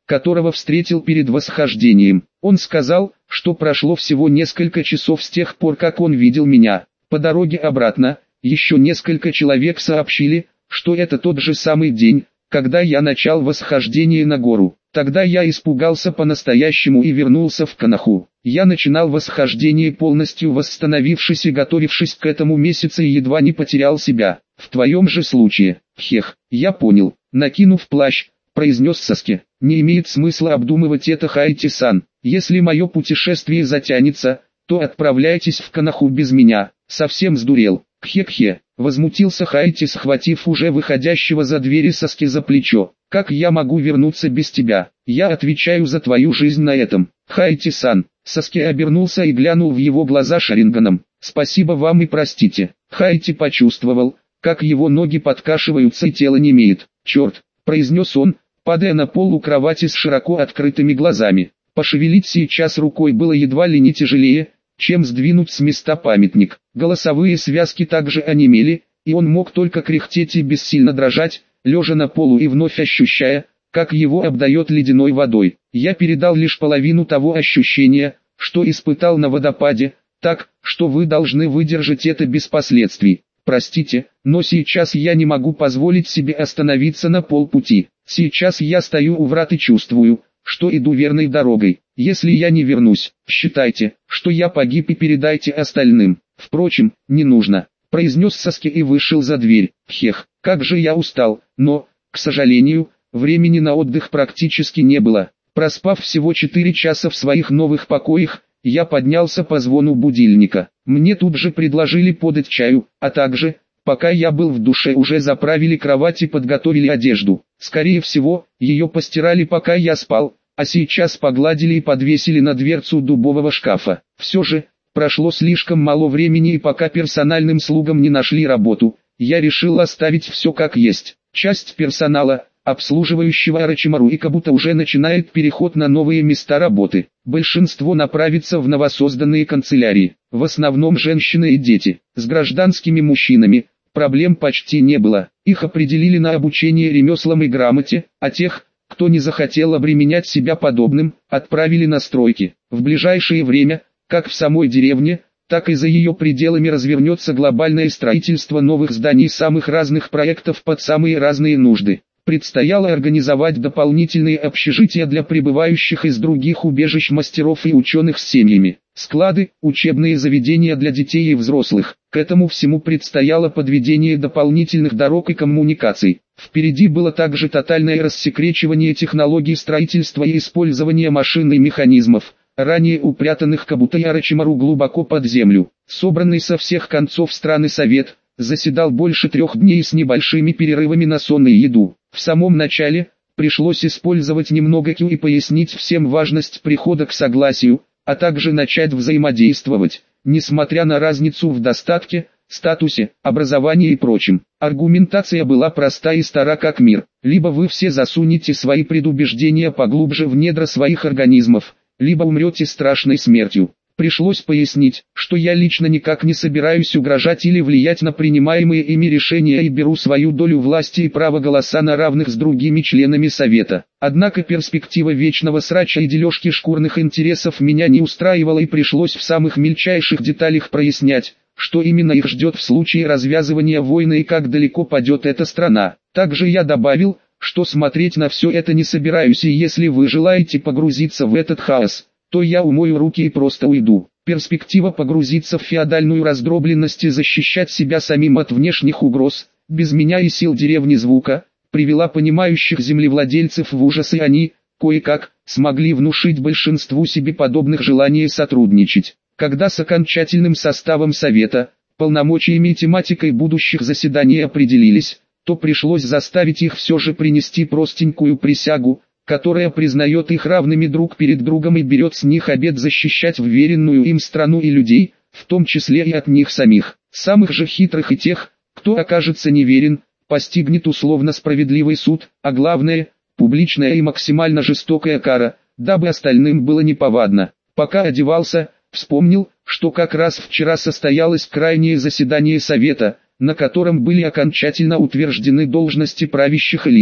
которого встретил перед восхождением. Он сказал, что прошло всего несколько часов с тех пор, как он видел меня. По дороге обратно, еще несколько человек сообщили, что это тот же самый день, когда я начал восхождение на гору. Тогда я испугался по-настоящему и вернулся в Канаху. Я начинал восхождение полностью восстановившись и готовившись к этому месяцу и едва не потерял себя. В твоем же случае, хех, я понял, накинув плащ, произнес Саски. Не имеет смысла обдумывать это, Хайти-сан. Если мое путешествие затянется, то отправляйтесь в Канаху без меня. Совсем сдурел. Кхе-кхе, возмутился Хайти, схватив уже выходящего за двери Саски за плечо. Как я могу вернуться без тебя? Я отвечаю за твою жизнь на этом. Хайти-сан. Саски обернулся и глянул в его глаза Шаринганом. Спасибо вам и простите. Хайти почувствовал, как его ноги подкашиваются и тело немеет. Черт, произнес он, падая на пол у кровати с широко открытыми глазами. Пошевелить сейчас рукой было едва ли не тяжелее, чем сдвинуть с места памятник. Голосовые связки также онемели, и он мог только кряхтеть и бессильно дрожать, лежа на полу и вновь ощущая, как его обдает ледяной водой. Я передал лишь половину того ощущения, что испытал на водопаде, так, что вы должны выдержать это без последствий. Простите, но сейчас я не могу позволить себе остановиться на полпути. Сейчас я стою у врат и чувствую, что иду верной дорогой. Если я не вернусь, считайте, что я погиб и передайте остальным. Впрочем, не нужно, произнес Саски и вышел за дверь. Хех, как же я устал, но, к сожалению, времени на отдых практически не было. Проспав всего четыре часа в своих новых покоях, я поднялся по звону будильника. Мне тут же предложили подать чаю, а также, пока я был в душе, уже заправили кровать и подготовили одежду. Скорее всего, ее постирали, пока я спал, а сейчас погладили и подвесили на дверцу дубового шкафа. Все же, прошло слишком мало времени, и пока персональным слугам не нашли работу, я решил оставить все как есть. Часть персонала, обслуживающего Орочимару и Кабуто, уже начинает переход на новые места работы. Большинство направится в новосозданные канцелярии, в основном женщины и дети. С гражданскими мужчинами проблем почти не было. Их определили на обучение ремеслам и грамоте, а тех, кто не захотел обременять себя подобным, отправили на стройки. В ближайшее время, как в самой деревне, так и за ее пределами развернется глобальное строительство новых зданий самых разных проектов под самые разные нужды. Предстояло организовать дополнительные общежития для прибывающих из других убежищ мастеров и ученых с семьями, склады, учебные заведения для детей и взрослых. К этому всему предстояло подведение дополнительных дорог и коммуникаций. Впереди было также тотальное рассекречивание технологий строительства и использование машин и механизмов, ранее упрятанных Кабуто и Орочимару глубоко под землю. Собранный со всех концов страны совет заседал больше трех дней с небольшими перерывами на сон и еду. В самом начале пришлось использовать немного Кю и пояснить всем важность прихода к согласию, а также начать взаимодействовать, несмотря на разницу в достатке, статусе, образовании и прочем. Аргументация была проста и стара как мир. Либо вы все засунете свои предубеждения поглубже в недра своих организмов, либо умрете страшной смертью. Пришлось пояснить, что я лично никак не собираюсь угрожать или влиять на принимаемые ими решения и беру свою долю власти и право голоса на равных с другими членами Совета. Однако перспектива вечного срача и дележки шкурных интересов меня не устраивала, и пришлось в самых мельчайших деталях прояснять, что именно их ждет в случае развязывания войны и как далеко падет эта страна. Также я добавил, что смотреть на все это не собираюсь, и если вы желаете погрузиться в этот хаос, то я умою руки и просто уйду. Перспектива погрузиться в феодальную раздробленность и защищать себя самим от внешних угроз, без меня и сил деревни Звука, привела понимающих землевладельцев в ужас, и они, кое-как, смогли внушить большинству себе подобных желание сотрудничать. Когда с окончательным составом Совета, полномочиями и тематикой будущих заседаний определились, то пришлось заставить их все же принести простенькую присягу, которая признает их равными друг перед другом и берет с них обет защищать вверенную им страну и людей, в том числе и от них самих. Самых же хитрых и тех, кто окажется неверен, постигнет условно справедливый суд, а главное, публичная и максимально жестокая кара, дабы остальным было неповадно. Пока одевался, вспомнил, что как раз вчера состоялось крайнее заседание Совета, на котором были окончательно утверждены должности правящих элит.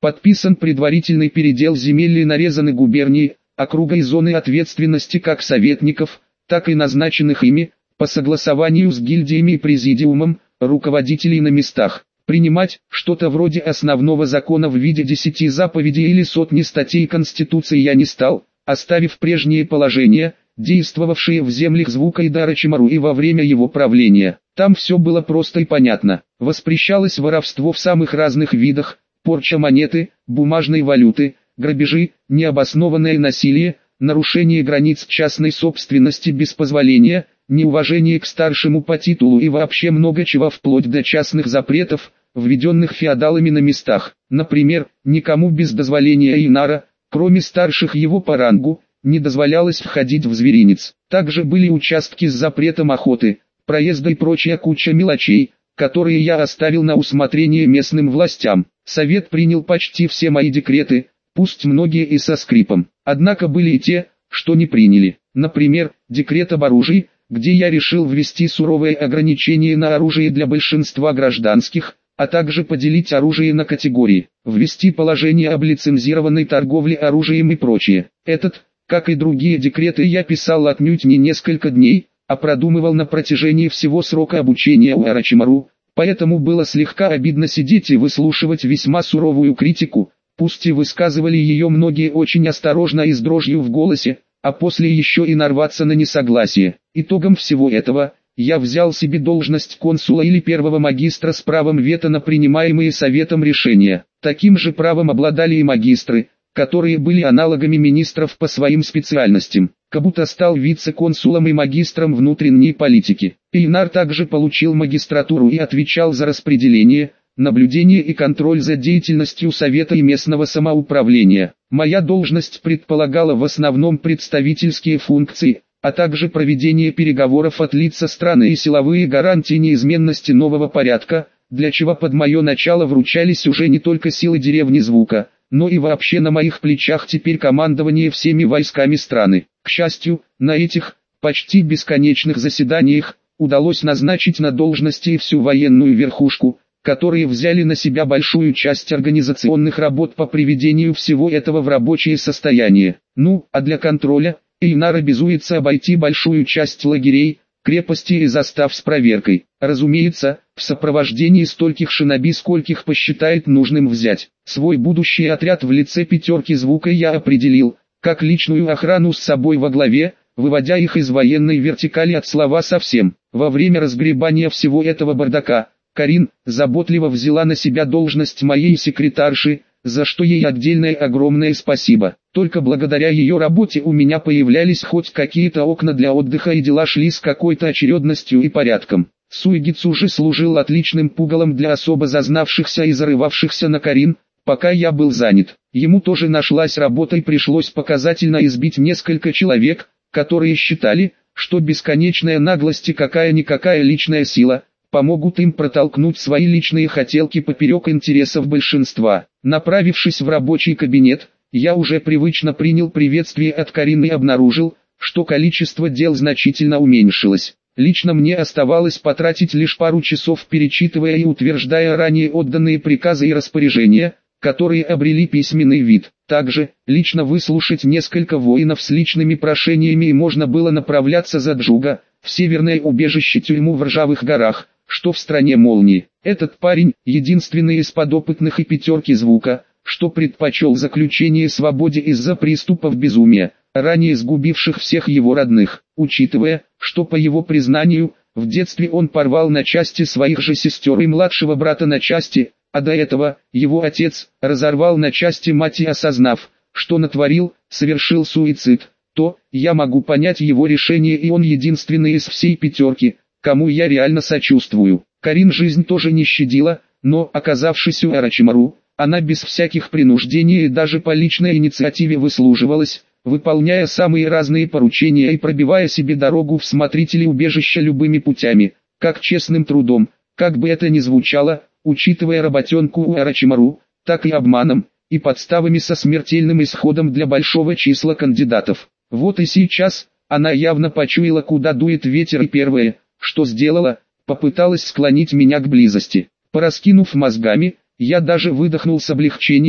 Подписан предварительный передел земель и нарезаны губернии, округа и зоны ответственности как советников, так и назначенных ими, по согласованию с гильдиями и президиумом, руководителей на местах. Принимать что-то вроде основного закона в виде десяти заповедей или сотни статей Конституции я не стал, оставив прежние положения, действовавшие в землях Звука и Дарачимару и во время его правления. Там все было просто и понятно. Воспрещалось воровство в самых разных видах, порча монеты, бумажной валюты, грабежи, необоснованное насилие, нарушение границ частной собственности без позволения, неуважение к старшему по титулу и вообще много чего вплоть до частных запретов, введенных феодалами на местах. Например, никому без дозволения Эйнара, кроме старших его по рангу, не дозволялось входить в зверинец. Также были участки с запретом охоты, проезда и прочая куча мелочей, которые я оставил на усмотрение местным властям. Совет принял почти все мои декреты, пусть многие и со скрипом. Однако были и те, что не приняли. Например, декрет об оружии, где я решил ввести суровые ограничения на оружие для большинства гражданских, а также поделить оружие на категории, ввести положение об лицензированной торговле оружием и прочее. Этот, как и другие декреты, я писал отнюдь не несколько дней, а продумывал на протяжении всего срока обучения у Орочимару, поэтому было слегка обидно сидеть и выслушивать весьма суровую критику, пусть и высказывали ее многие очень осторожно и с дрожью в голосе, а после еще и нарваться на несогласие. Итогом всего этого, я взял себе должность консула или первого магистра с правом вето на принимаемые советом решения. Таким же правом обладали и магистры, которые были аналогами министров по своим специальностям. Кабута стал вице-консулом и магистром внутренней политики. Эйнар также получил магистратуру и отвечал за распределение, наблюдение и контроль за деятельностью Совета и местного самоуправления. Моя должность предполагала в основном представительские функции, а также проведение переговоров от лица страны и силовые гарантии неизменности нового порядка, для чего под мое начало вручались уже не только силы деревни Звука, но и вообще на моих плечах теперь командование всеми войсками страны. К счастью, на этих, почти бесконечных заседаниях, удалось назначить на должности и всю военную верхушку, которые взяли на себя большую часть организационных работ по приведению всего этого в рабочее состояние. Ну, а для контроля, Эйнар обязуется обойти большую часть лагерей, крепостей и застав с проверкой. Разумеется, в сопровождении стольких шиноби, скольких посчитает нужным взять. Свой будущий отряд в лице пятерки Звука я определил, как личную охрану с собой во главе, выводя их из военной вертикали от слова совсем. Во время разгребания всего этого бардака, Карин заботливо взяла на себя должность моей секретарши, за что ей отдельное огромное спасибо. Только благодаря ее работе у меня появлялись хоть какие-то окна для отдыха и дела шли с какой-то очередностью и порядком. Суигицу же служил отличным пугалом для особо зазнавшихся и зарывавшихся на Карин, пока я был занят. Ему тоже нашлась работа и пришлось показательно избить несколько человек, которые считали, что бесконечная наглость и какая-никакая личная сила помогут им протолкнуть свои личные хотелки поперек интересов большинства. Направившись в рабочий кабинет, я уже привычно принял приветствие от Карины и обнаружил, что количество дел значительно уменьшилось. Лично мне оставалось потратить лишь пару часов, перечитывая и утверждая ранее отданные приказы и распоряжения, которые обрели письменный вид. Также, лично выслушать несколько воинов с личными прошениями, и можно было направляться за Джуга, в северное убежище тюрьму в Ржавых горах, что в стране молнии. Этот парень, единственный из подопытных и пятерки Звука, что предпочел заключение свободе из-за приступов безумия, ранее сгубивших всех его родных. Учитывая, что по его признанию, в детстве он порвал на части своих же сестер и младшего брата на части, а до этого, его отец, разорвал на части мать и, осознав, что натворил, совершил суицид, то, я могу понять его решение, и он единственный из всей пятерки, кому я реально сочувствую. Карин жизнь тоже не щадила, но, оказавшись у Орочимару, она без всяких принуждений и даже по личной инициативе выслуживалась, выполняя самые разные поручения и пробивая себе дорогу в смотрители убежища любыми путями, как честным трудом, как бы это ни звучало, учитывая работенку у Орочимару, так и обманом, и подставами со смертельным исходом для большого числа кандидатов. Вот и сейчас, она явно почуяла, куда дует ветер, и первое, что сделала, попыталась склонить меня к близости. Пораскинув мозгами, я даже выдохнул с облегчением,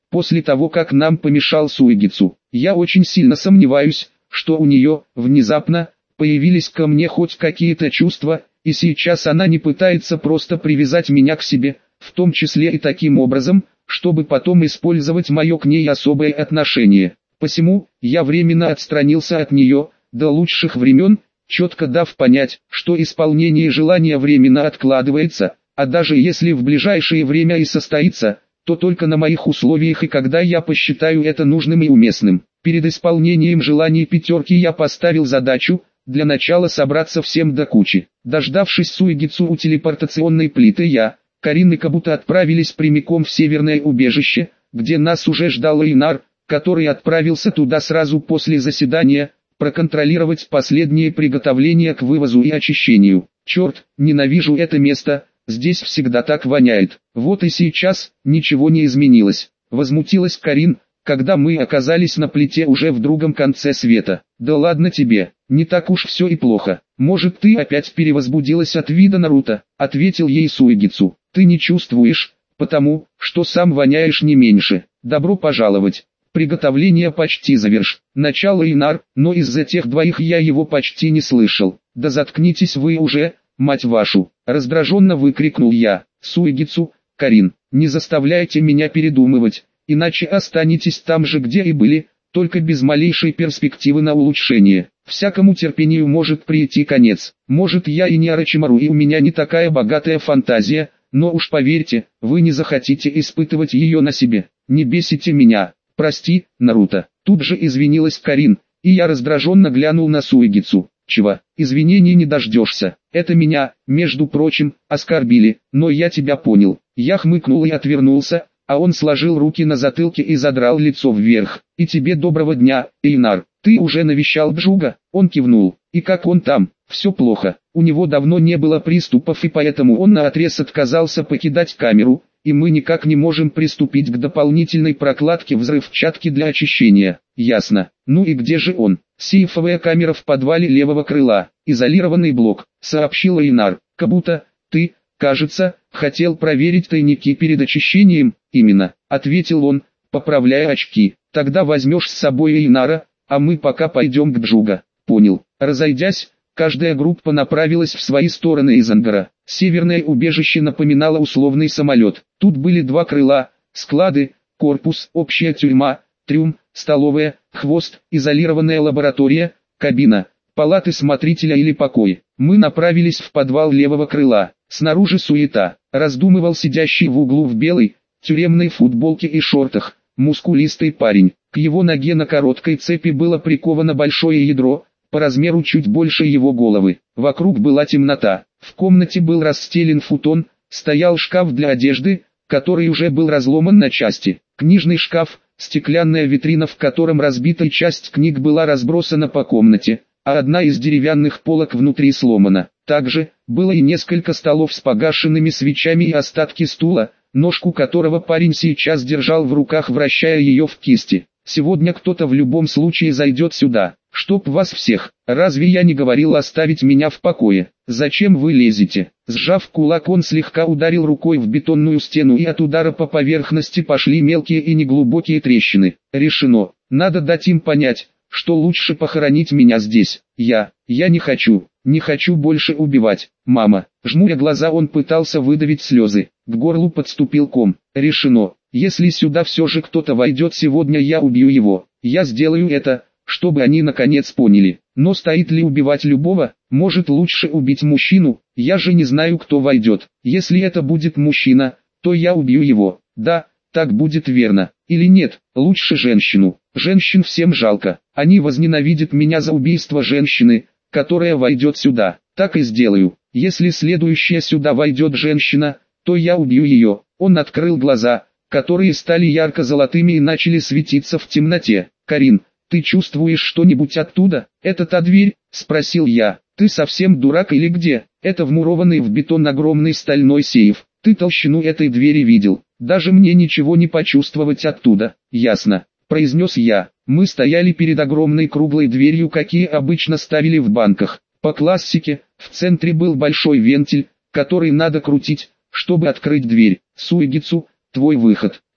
после того как нам помешал Суэгицу. Я очень сильно сомневаюсь, что у нее, внезапно, появились ко мне хоть какие-то чувства, и сейчас она не пытается просто привязать меня к себе, в том числе и таким образом, чтобы потом использовать мое к ней особое отношение. Посему, я временно отстранился от нее, до лучших времен, четко дав понять, что исполнение желания временно откладывается, а даже если в ближайшее время и состоится, то только на моих условиях и когда я посчитаю это нужным и уместным. Перед исполнением желаний пятерки я поставил задачу, для начала собраться всем до кучи. Дождавшись Суэгицу у телепортационной плиты, я, Карин и Кабута отправились прямиком в северное убежище, где нас уже ждал Эйнар, который отправился туда сразу после заседания, проконтролировать последние приготовления к вывозу и очищению. Черт, ненавижу это место, здесь всегда так воняет. Вот и сейчас, ничего не изменилось. Возмутилась Карин, когда мы оказались на плите уже в другом конце света. Да ладно тебе, не так уж все и плохо. Может, ты опять перевозбудилась от вида Наруто, ответил ей Суэгицу. Ты не чувствуешь, потому, что сам воняешь не меньше. Добро пожаловать. Приготовление почти заверш. Начало Эйнар, но из-за тех двоих я его почти не слышал. Да заткнитесь вы уже, мать вашу. Раздраженно выкрикнул я. Суэгицу, Карин, не заставляйте меня передумывать, иначе останетесь там же, где и были, только без малейшей перспективы на улучшение. Всякому терпению может прийти конец. Может, я и не Орочимару и у меня не такая богатая фантазия, но уж поверьте, вы не захотите испытывать ее на себе. Не бесите меня. Прости, Наруто. Тут же извинилась Карин, и я раздраженно глянул на Суэгицу. Чего? Извинений не дождешься. Это меня, между прочим, оскорбили, но я тебя понял. Я хмыкнул и отвернулся, а он сложил руки на затылке и задрал лицо вверх. И тебе доброго дня, Эйнар. Ты уже навещал Джуга? Он кивнул. И как он там? Все плохо. У него давно не было приступов, и поэтому он наотрез отказался покидать камеру, и мы никак не можем приступить к дополнительной прокладке взрывчатки для очищения. Ясно. Ну и где же он? Сейфовая камера в подвале левого крыла. Изолированный блок, сообщил Эйнар. Кабута, ты, кажется, хотел проверить тайники перед очищением. Именно, ответил он, поправляя очки. Тогда возьмешь с собой Эйнара, а мы пока пойдем к Джуга. Понял. Разойдясь, каждая группа направилась в свои стороны из ангара. Северное убежище напоминало условный самолет. Тут были два крыла, склады, корпус, общая тюрьма, трюм, столовая, хвост, изолированная лаборатория, кабина, палаты смотрителя или покой. Мы направились в подвал левого крыла. Снаружи суета. Раздумывал сидящий в углу в белой, тюремной футболке и шортах, мускулистый парень. К его ноге на короткой цепи было приковано большое ядро, по размеру чуть больше его головы. Вокруг была темнота. В комнате был расстелен футон, стоял шкаф для одежды, который уже был разломан на части. Книжный шкаф, стеклянная витрина, в котором разбитая часть книг была разбросана по комнате, а одна из деревянных полок внутри сломана. Также, было и несколько столов с погашенными свечами и остатки стула, ножку которого парень сейчас держал в руках, вращая ее в кисти. Сегодня кто-то в любом случае зайдет сюда. Чтоб вас всех, разве я не говорил оставить меня в покое? Зачем вы лезете? Сжав кулак, он слегка ударил рукой в бетонную стену, и от удара по поверхности пошли мелкие и неглубокие трещины. Решено. Надо дать им понять, что лучше похоронить меня здесь. Я, я не хочу, не хочу больше убивать. Мама. Жмуря глаза, он пытался выдавить слезы. К горлу подступил ком. Решено. Если сюда все же кто-то войдет сегодня, я убью его. Я сделаю это, чтобы они наконец поняли. Но стоит ли убивать любого? Может, лучше убить мужчину? Я же не знаю, кто войдет. Если это будет мужчина, то я убью его. Да, так будет верно. Или нет, лучше женщину. Женщин всем жалко. Они возненавидят меня за убийство женщины, которая войдет сюда. Так и сделаю. Если следующая сюда войдет женщина, то я убью ее. Он открыл глаза, которые стали ярко-золотыми и начали светиться в темноте. Карин, ты чувствуешь что-нибудь оттуда? Это та дверь? Спросил я. Ты совсем дурак или где? Это вмурованный в бетон огромный стальной сейф. Ты толщину этой двери видел. Даже мне ничего не почувствовать оттуда. Ясно, произнес я. Мы стояли перед огромной круглой дверью, какие обычно ставили в банках. По классике, в центре был большой вентиль, который надо крутить, чтобы открыть дверь. Суэгицу, твой выход. Чего?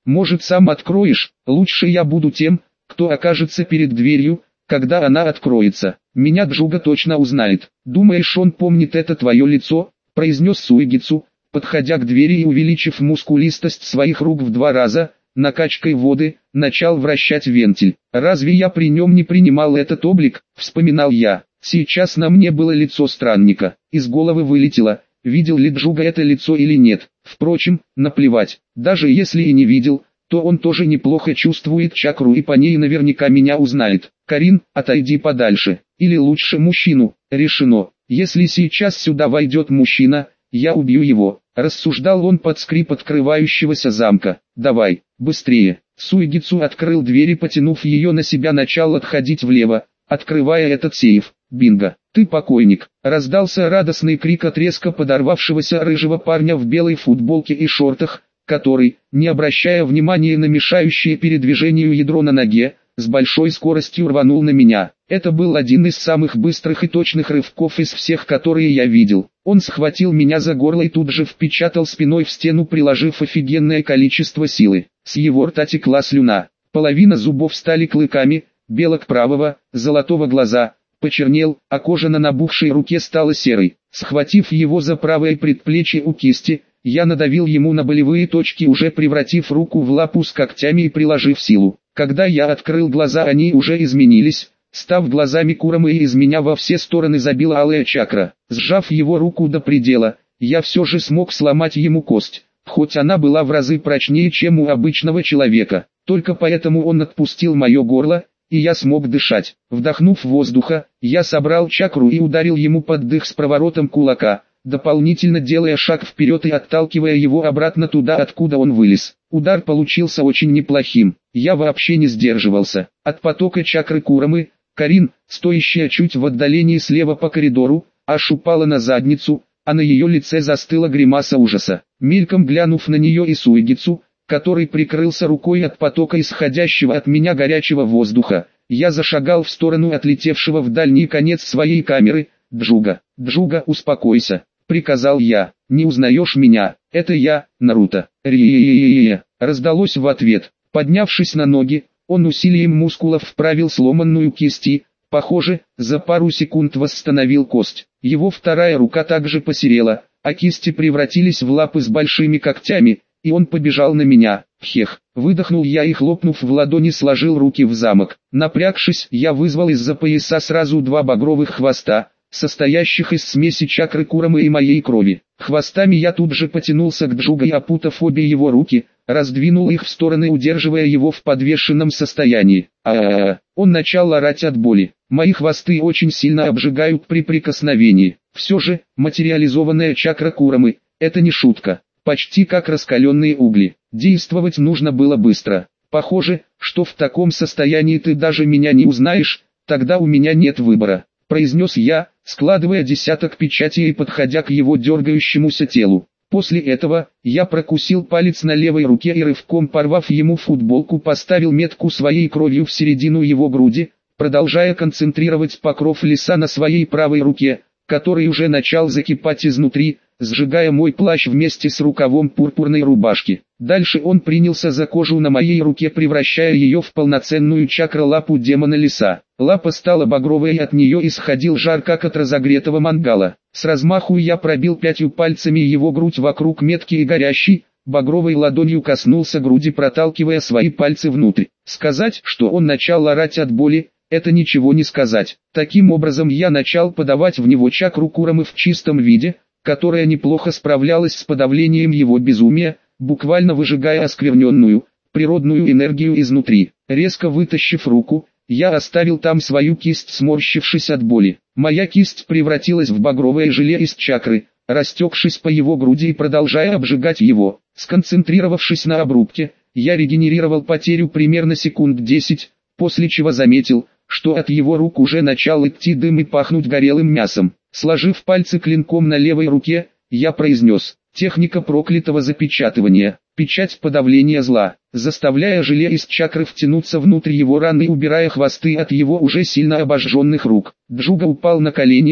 Может, сам откроешь? Лучше я буду тем, кто окажется перед дверью, когда она откроется. Меня Джуга точно узнает. Думаешь, он помнит это твое лицо? Произнес Суигицу, подходя к двери и увеличив мускулистость своих рук в два раза, накачкой воды, начал вращать вентиль. Разве я при нем не принимал этот облик? Вспоминал я. Сейчас на мне было лицо странника. Из головы вылетело, видел ли Джуга это лицо или нет. Впрочем, наплевать. Даже если и не видел, то он тоже неплохо чувствует чакру и по ней наверняка меня узнает. Карин, отойди подальше. Или лучше мужчину. Решено. Если сейчас сюда войдет мужчина, я убью его. Рассуждал он под скрип открывающегося замка. Давай, быстрее. Суигицу открыл дверь и, потянув ее на себя, начал отходить влево, открывая этот сейф. Бинго, ты покойник. Раздался радостный крик от резко подорвавшегося рыжего парня в белой футболке и шортах, который, не обращая внимания на мешающее передвижению ядро на ноге, с большой скоростью рванул на меня. Это был один из самых быстрых и точных рывков из всех, которые я видел. Он схватил меня за горло и тут же впечатал спиной в стену, приложив офигенное количество силы. С его рта текла слюна. Половина зубов стали клыками, белок правого, золотого глаза почернел, а кожа на набухшей руке стала серой. Схватив его за правое предплечье у кисти, я надавил ему на болевые точки, уже превратив руку в лапу с когтями и приложив силу. Когда я открыл глаза, они уже изменились, став глазами Курамы, и из меня во все стороны забила алая чакра. Сжав его руку до предела, я все же смог сломать ему кость, хоть она была в разы прочнее, чем у обычного человека. Только поэтому он отпустил мое горло, и я смог дышать. Вдохнув воздуха, я собрал чакру и ударил ему под дых с проворотом кулака, дополнительно делая шаг вперед и отталкивая его обратно туда, откуда он вылез. Удар получился очень неплохим. Я вообще не сдерживался. От потока чакры Курамы, Карин, стоящая чуть в отдалении слева по коридору, аж упала на задницу, а на ее лице застыла гримаса ужаса. Мельком глянув на нее и Суигицу, который прикрылся рукой от потока исходящего от меня горячего воздуха, я зашагал в сторону отлетевшего в дальний конец своей камеры. «Джуга, Джуга, успокойся», — приказал я. «Не узнаешь меня? Это я, Наруто». «Ри-ри-ри-ри-ри», раздалось в ответ. Поднявшись на ноги, он усилием мускулов вправил сломанную кисть и, похоже, за пару секунд восстановил кость. Его вторая рука также посерела, а кисти превратились в лапы с большими когтями, и он побежал на меня. Хех, выдохнул я и, хлопнув в ладони, сложил руки в замок. Напрягшись, я вызвал из-за пояса сразу два багровых хвоста, состоящих из смеси чакры Курамы и моей крови. Хвостами я тут же потянулся к Джуга и, опутав обе его руки, раздвинул их в стороны, удерживая его в подвешенном состоянии. А-а-а! Он начал орать от боли. Мои хвосты очень сильно обжигают при прикосновении. Все же, материализованная чакра Курамы – это не шутка. Почти как раскаленные угли. Действовать нужно было быстро. Похоже, что в таком состоянии ты даже меня не узнаешь, тогда у меня нет выбора, произнес я, складывая десяток печатей и подходя к его дергающемуся телу. После этого, я прокусил палец на левой руке и, рывком порвав ему футболку, поставил метку своей кровью в середину его груди, продолжая концентрировать покров леса на своей правой руке, который уже начал закипать изнутри, сжигая мой плащ вместе с рукавом пурпурной рубашки. Дальше он принялся за кожу на моей руке, превращая ее в полноценную чакролапу демона леса. Лапа стала багровой, и от нее исходил жар, как от разогретого мангала. С размаху я пробил пятью пальцами его грудь вокруг метки и горящий, багровой ладонью коснулся груди, проталкивая свои пальцы внутрь. Сказать, что он начал орать от боли, это ничего не сказать. Таким образом я начал подавать в него чакру Курамы в чистом виде, которая неплохо справлялась с подавлением его безумия, буквально выжигая оскверненную, природную энергию изнутри. Резко вытащив руку, я оставил там свою кисть, сморщившись от боли. Моя кисть превратилась в багровое желе из чакры, растекшись по его груди и продолжая обжигать его. Сконцентрировавшись на обрубке, я регенерировал потерю примерно секунд десять, после чего заметил, что от его рук уже начал идти дым и пахнуть горелым мясом. Сложив пальцы клинком на левой руке, я произнес: «Техника проклятого запечатывания, печать подавления зла», заставляя желе из чакры втянуться внутрь его раны и убирая хвосты от его уже сильно обожженных рук. Джуга упал на колени,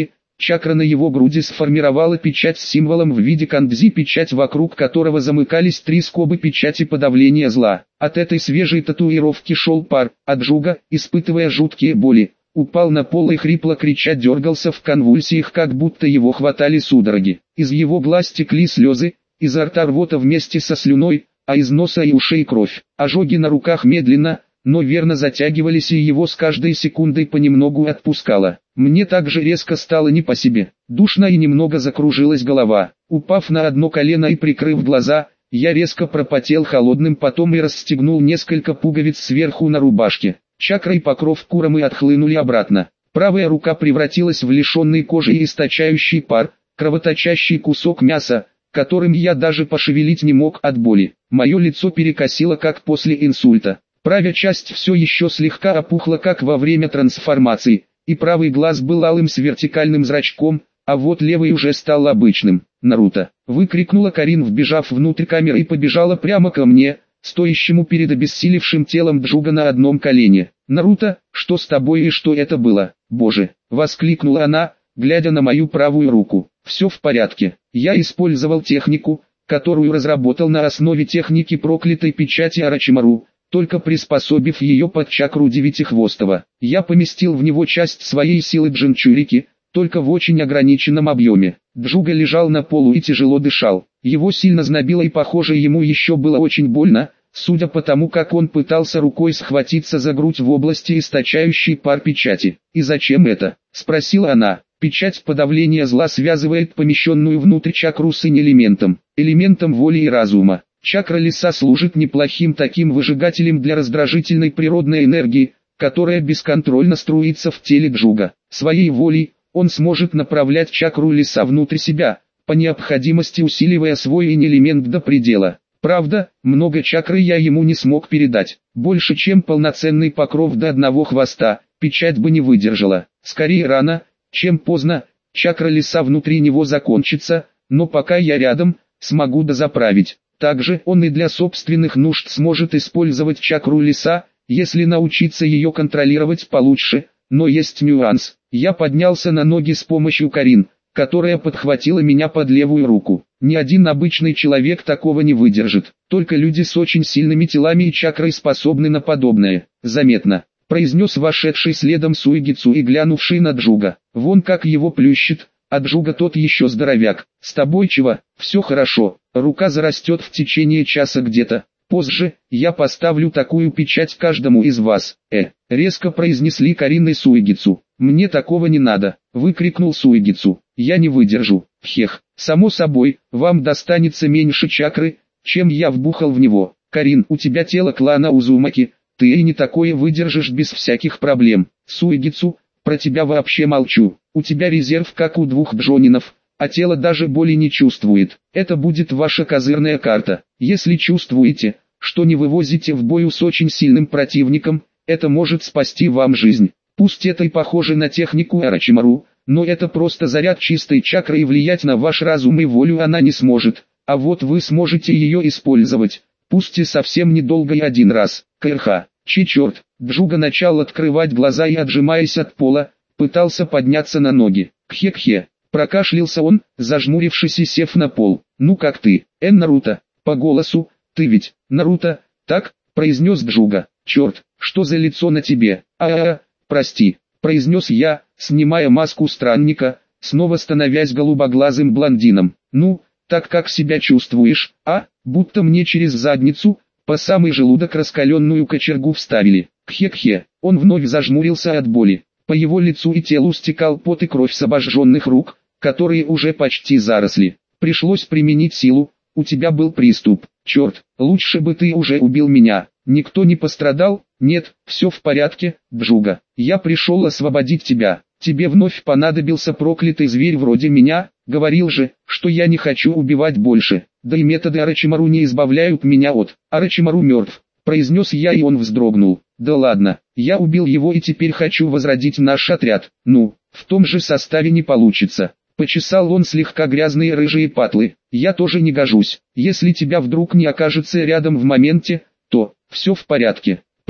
Чакра на его груди сформировала печать с символом в виде кандзи, печать, вокруг которого замыкались три скобы печати подавления зла. От этой свежей татуировки шел пар, а Джуга, испытывая жуткие боли, упал на пол и хрипло крича дергался в конвульсиях, как будто его хватали судороги. Из его глаз текли слезы, изо рта рвота вместе со слюной, а из носа и ушей кровь. Ожоги на руках медленно, но верно затягивались, и его с каждой секундой понемногу отпускало. Мне также резко стало не по себе. Душно и немного закружилась голова. Упав на одно колено и прикрыв глаза, я резко пропотел холодным потом и расстегнул несколько пуговиц сверху на рубашке. Чакра и покров курамы отхлынули обратно. Правая рука превратилась в лишенный кожи и источающий пар, кровоточащий кусок мяса, которым я даже пошевелить не мог от боли. Мое лицо перекосило, как после инсульта. Правая часть все еще слегка опухла, как во время трансформации, и правый глаз был алым с вертикальным зрачком, а вот левый уже стал обычным. «Наруто!» — выкрикнула Карин, вбежав внутрь камеры, и побежала прямо ко мне, стоящему перед обессилевшим телом Джуга на одном колене. «Наруто, что с тобой и что это было?» «Боже!» — воскликнула она, глядя на мою правую руку. «Все в порядке. Я использовал технику, которую разработал на основе техники проклятой печати Орочимару, только приспособив ее под чакру Девятихвостого. Я поместил в него часть своей силы Джинчурики, только в очень ограниченном объеме». Джуга лежал на полу и тяжело дышал. Его сильно знобило, и похоже, ему еще было очень больно, судя по тому, как он пытался рукой схватиться за грудь в области источающей пар печати. «И зачем это?» — спросила она. «Печать подавления зла связывает помещенную внутрь чакру с инь-элементом, элементом воли и разума. Чакра леса служит неплохим таким выжигателем для раздражительной природной энергии, которая бесконтрольно струится в теле Джуга. Своей волей он сможет направлять чакру леса внутрь себя, по необходимости усиливая свой инь-элемент до предела. Правда, много чакры я ему не смог передать. Больше, чем полноценный покров до одного хвоста, печать бы не выдержала. Скорее рано, чем поздно, чакра леса внутри него закончится, но пока я рядом, смогу дозаправить. Также он и для собственных нужд сможет использовать чакру леса, если научиться ее контролировать получше, но есть нюанс. Я поднялся на ноги с помощью Карин, которая подхватила меня под левую руку. Ни один обычный человек такого не выдержит, только люди с очень сильными телами и чакрой способны на подобное. Заметно, произнес вошедший следом Суигицу и глянувший на Джуга. Вон как его плющит, а Джуга тот еще здоровяк. С тобой чего? Все хорошо, рука зарастет в течение часа где-то. Позже, я поставлю такую печать каждому из вас. Э, резко произнесли Карин и Суигицу. Мне такого не надо, выкрикнул Суигицу. Я не выдержу. Хех, само собой, вам достанется меньше чакры, чем я вбухал в него. Карин, у тебя тело клана Узумаки, ты и не такое выдержишь без всяких проблем. Суигицу, про тебя вообще молчу. У тебя резерв как у двух джонинов, а тело даже боли не чувствует. Это будет ваша козырная карта. Если чувствуете, что не вывозите в бою с очень сильным противником, это может спасти вам жизнь. Пусть это и похоже на технику Орочимару, но это просто заряд чистой чакры, и влиять на ваш разум и волю она не сможет. А вот вы сможете ее использовать, пусть и совсем недолго и один раз. КРХ. Че черт, Джуга начал открывать глаза и, отжимаясь от пола, пытался подняться на ноги. Кхе-кхе. Прокашлялся он, зажмурившись и сев на пол. «Ну как ты, Эн Наруто?» «По голосу, ты ведь, Наруто, так?» — произнес Джуга. «Черт, что за лицо на тебе?» «А-а-а, прости», — произнес я, снимая маску странника, снова становясь голубоглазым блондином. «Ну, так как себя чувствуешь, а? Будто мне через задницу, по самый желудок раскаленную кочергу вставили». Кхе-кхе. Он вновь зажмурился от боли. По его лицу и телу стекал пот и кровь с обожженных рук, которые уже почти заросли. Пришлось применить силу, у тебя был приступ. Черт, лучше бы ты уже убил меня. Никто не пострадал? Нет, все в порядке, Джуга. Я пришел освободить тебя. Тебе вновь понадобился проклятый зверь вроде меня? Говорил же, что я не хочу убивать больше. Да и методы Орочимару не избавляют меня от... Орочимару мертв, произнес я, и он вздрогнул. Да ладно, я убил его и теперь хочу возродить наш отряд. Ну, в том же составе не получится. Почесал он слегка грязные рыжие патлы. Я тоже не гожусь. Если тебя вдруг не окажется рядом в моменте, то все в порядке.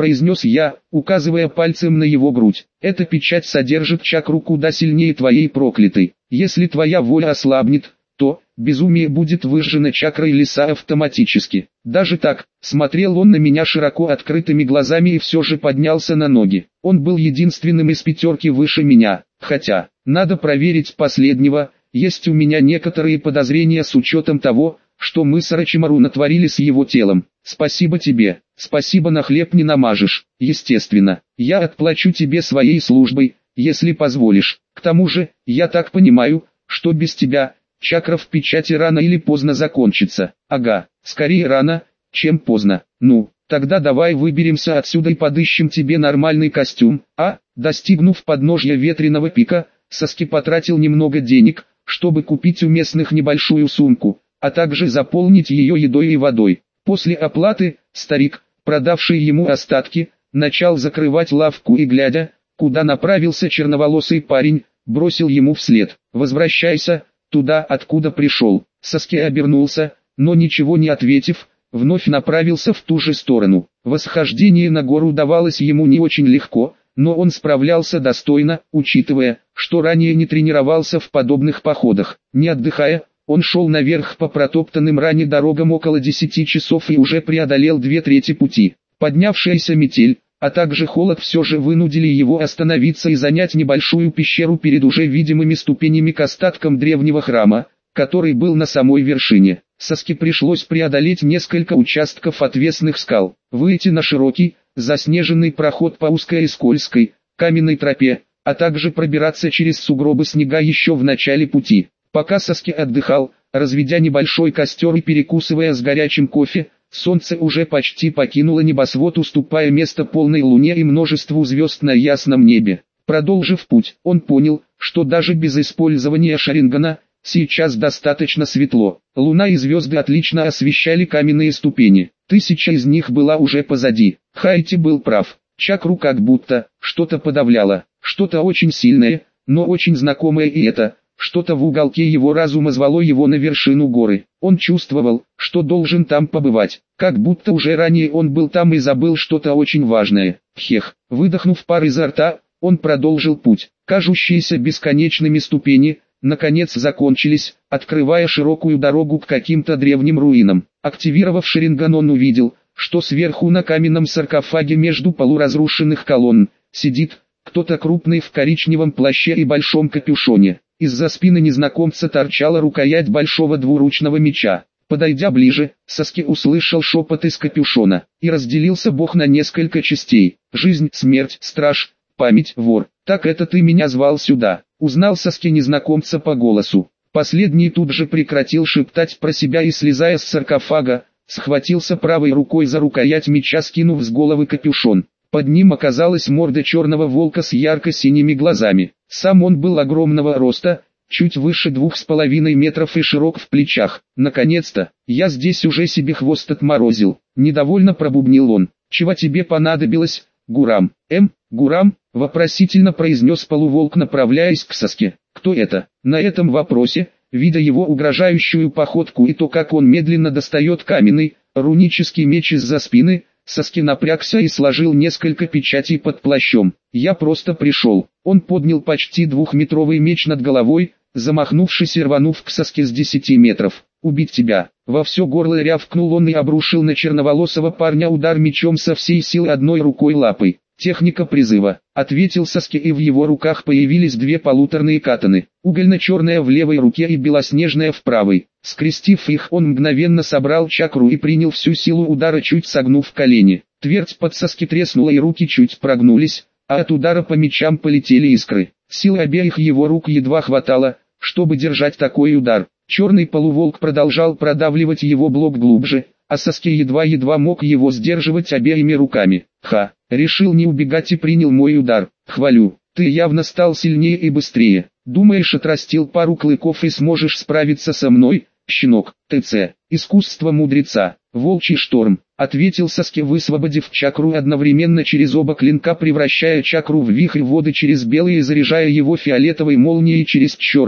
произнес я, указывая пальцем на его грудь. Эта печать содержит чакру куда сильнее твоей проклятой. Если твоя воля ослабнет, то безумие будет выжжено чакрой леса автоматически. Даже так, смотрел он на меня широко открытыми глазами и все же поднялся на ноги. Он был единственным из пятерки выше меня, хотя, надо проверить последнего, есть у меня некоторые подозрения с учетом того, что мы с Орочимару натворили с его телом. Спасибо тебе, спасибо, на хлеб не намажешь, естественно. Я отплачу тебе своей службой, если позволишь. К тому же, я так понимаю, что без тебя чакра в печати рано или поздно закончится. Ага, скорее рано, чем поздно. Ну, тогда давай выберемся отсюда и подыщем тебе нормальный костюм. А, достигнув подножья ветреного пика, Саски потратил немного денег, чтобы купить у местных небольшую сумку, а также заполнить ее едой и водой. После оплаты, старик, продавший ему остатки, начал закрывать лавку и, глядя, куда направился черноволосый парень, бросил ему вслед: «Возвращайся туда, откуда пришел». Саски обернулся, но ничего не ответив, вновь направился в ту же сторону. Восхождение на гору давалось ему не очень легко, но он справлялся достойно, учитывая, что ранее не тренировался в подобных походах. Не отдыхая, он шел наверх по протоптанным ранее дорогам около десяти часов и уже преодолел две трети пути. Поднявшаяся метель, а также холод все же вынудили его остановиться и занять небольшую пещеру перед уже видимыми ступенями к остаткам древнего храма, который был на самой вершине. Саске пришлось преодолеть несколько участков отвесных скал, выйти на широкий, заснеженный проход по узкой и скользкой, каменной тропе, а также пробираться через сугробы снега еще в начале пути. Пока Саске отдыхал, разведя небольшой костер и перекусывая с горячим кофе, солнце уже почти покинуло небосвод, уступая место полной луне и множеству звезд на ясном небе. Продолжив путь, он понял, что даже без использования шарингана, сейчас достаточно светло. Луна и звезды отлично освещали каменные ступени. Тысяча из них была уже позади. Хайти был прав. Чакру как будто что-то подавляло, что-то очень сильное, но очень знакомое, и это что-то в уголке его разума звало его на вершину горы. Он чувствовал, что должен там побывать, как будто уже ранее он был там и забыл что-то очень важное. Хех, выдохнув пар изо рта, он продолжил путь. Кажущиеся бесконечными ступени, наконец закончились, открывая широкую дорогу к каким-то древним руинам. Активировав шаринган, он увидел, что сверху на каменном саркофаге между полуразрушенных колонн сидит кто-то крупный в коричневом плаще и большом капюшоне. Из-за спины незнакомца торчала рукоять большого двуручного меча. Подойдя ближе, Саске услышал шепот из капюшона, и разделился Бог на несколько частей. «Жизнь, смерть, страж, память, вор. Так это ты меня звал сюда?» Узнал Саске незнакомца по голосу. Последний тут же прекратил шептать про себя и, слезая с саркофага, схватился правой рукой за рукоять меча, скинув с головы капюшон. Под ним оказалась морда черного волка с ярко-синими глазами. Сам он был огромного роста, чуть выше двух с половиной метров и широк в плечах. «Наконец-то, я здесь уже себе хвост отморозил», — недовольно пробубнил он. «Чего тебе понадобилось, Гурам?» «Эм, Гурам?» — вопросительно произнес полуволк, направляясь к Саске. «Кто это?» На этом вопросе, видя его угрожающую походку и то, как он медленно достает каменный, рунический меч из-за спины, Саске напрягся и сложил несколько печатей под плащом. «Я просто пришел». Он поднял почти двухметровый меч над головой, замахнувшись и рванув к Саске с десяти метров. «Убить тебя!» Во все горло рявкнул он и обрушил на черноволосого парня удар мечом со всей силы одной рукой лапой. «Техника призыва», — ответил Саске, и в его руках появились две полуторные катаны, угольно-черная в левой руке и белоснежная в правой. Скрестив их, он мгновенно собрал чакру и принял всю силу удара, чуть согнув колени. Твердь под Саске треснула и руки чуть прогнулись, а от удара по мечам полетели искры. Силы обеих его рук едва хватало, чтобы держать такой удар. Черный полуволк продолжал продавливать его блок глубже, а Саске едва-едва мог его сдерживать обеими руками. «Ха, решил не убегать и принял мой удар. Хвалю, ты явно стал сильнее и быстрее. Думаешь, отрастил пару клыков и сможешь справиться со мной, щенок?» «ТЦ, искусство мудреца, волчий шторм», — ответил Саске, высвободив чакру одновременно через оба клинка, превращая чакру в вихрь воды через белый и заряжая его фиолетовой молнией через черный.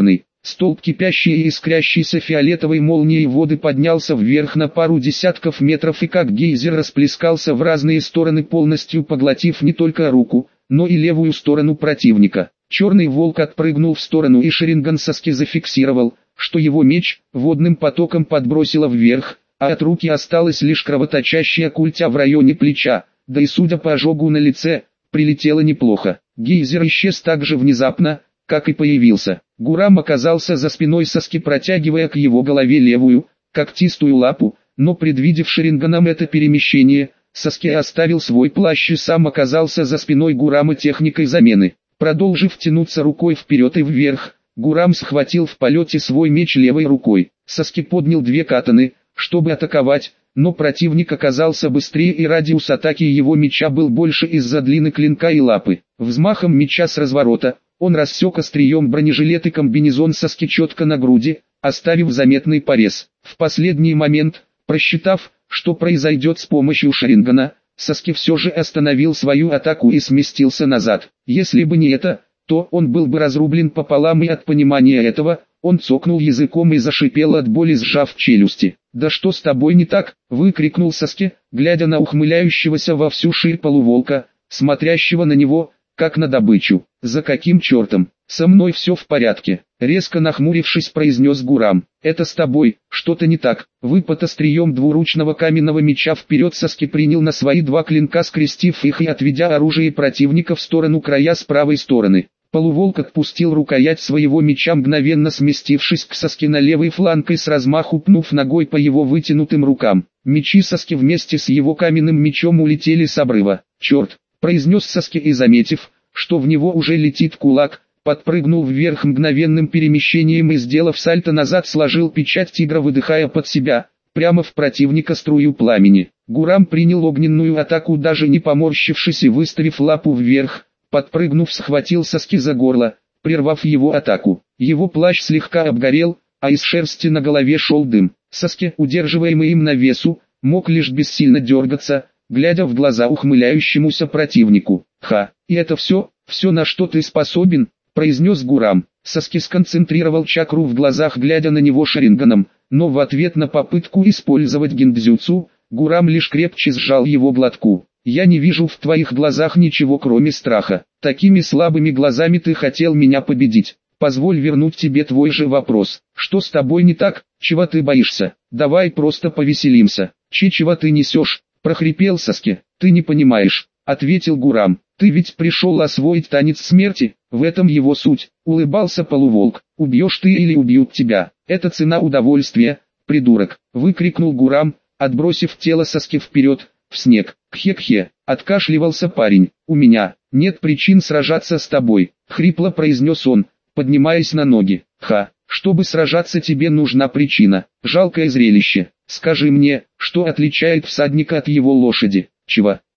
Столб кипящей и искрящейся фиолетовой молнией воды поднялся вверх на пару десятков метров и как гейзер расплескался в разные стороны, полностью поглотив не только руку, но и левую сторону противника. Черный волк отпрыгнул в сторону, и Шаринган Саски зафиксировал, что его меч водным потоком подбросило вверх, а от руки осталась лишь кровоточащая культя в районе плеча, да и судя по ожогу на лице, прилетело неплохо. Гейзер исчез так же внезапно, как и появился. Гурам оказался за спиной Саски, протягивая к его голове левую, когтистую лапу, но предвидев Шаринганом это перемещение, Саски оставил свой плащ и сам оказался за спиной Гурама техникой замены. Продолжив тянуться рукой вперед и вверх, Гурам схватил в полете свой меч левой рукой. Саски поднял две катаны, чтобы атаковать, но противник оказался быстрее, и радиус атаки его меча был больше из-за длины клинка и лапы. Взмахом меча с разворота он рассек острием бронежилет и комбинезон Саски четко на груди, оставив заметный порез. В последний момент, просчитав, что произойдет с помощью Шарингана, Саски все же остановил свою атаку и сместился назад. Если бы не это, то он был бы разрублен пополам, и от понимания этого, он цокнул языком и зашипел от боли, сжав челюсти. «Да что с тобой не так?» — выкрикнул Саски, глядя на ухмыляющегося во всю ширь полуволка, смотрящего на него, как на добычу. «За каким чертом? Со мной все в порядке», — резко нахмурившись, произнес Гурам. «Это с тобой, что-то не так». Выпад острием двуручного каменного меча вперед, Саски принял на свои два клинка, скрестив их и отведя оружие противника в сторону края с правой стороны. Полуволк отпустил рукоять своего меча, мгновенно сместившись к Саски на левый фланг и с размаху пнув ногой по его вытянутым рукам. Мечи Саски вместе с его каменным мечом улетели с обрыва. «Черт!» — произнес Саски, и, заметив, что в него уже летит кулак, подпрыгнул вверх мгновенным перемещением и, сделав сальто назад, сложил печать тигра, выдыхая под себя, прямо в противника, струю пламени. Гурам принял огненную атаку, даже не поморщившись, и, выставив лапу вверх, подпрыгнув, схватил Саски за горло, прервав его атаку. Его плащ слегка обгорел, а из шерсти на голове шел дым. Саски, удерживаемый им на весу, мог лишь бессильно дергаться, глядя в глаза ухмыляющемуся противнику. «Ха, и это все, все, на что ты способен?» — произнес Гурам. Саски сконцентрировал чакру в глазах, глядя на него Шаринганом, но в ответ на попытку использовать гиндзюцу, Гурам лишь крепче сжал его глотку. «Я не вижу в твоих глазах ничего, кроме страха. Такими слабыми глазами ты хотел меня победить. Позволь вернуть тебе твой же вопрос. Что с тобой не так? Чего ты боишься? Давай просто повеселимся». «Че, чего ты несешь?» — прохрипел Саски. «Ты не понимаешь», — ответил Гурам. «Ты ведь пришел освоить танец смерти, в этом его суть», — улыбался полуволк. «Убьешь ты или убьют тебя? Это цена удовольствия, придурок», — выкрикнул Гурам, отбросив тело Саски вперед, в снег. «Кхе-кхе», — откашливался парень. «У меня нет причин сражаться с тобой», — хрипло произнес он, поднимаясь на ноги. «Ха, чтобы сражаться, тебе нужна причина. Жалкое зрелище. Скажи мне, что отличает всадника от его лошади?» «Чего?»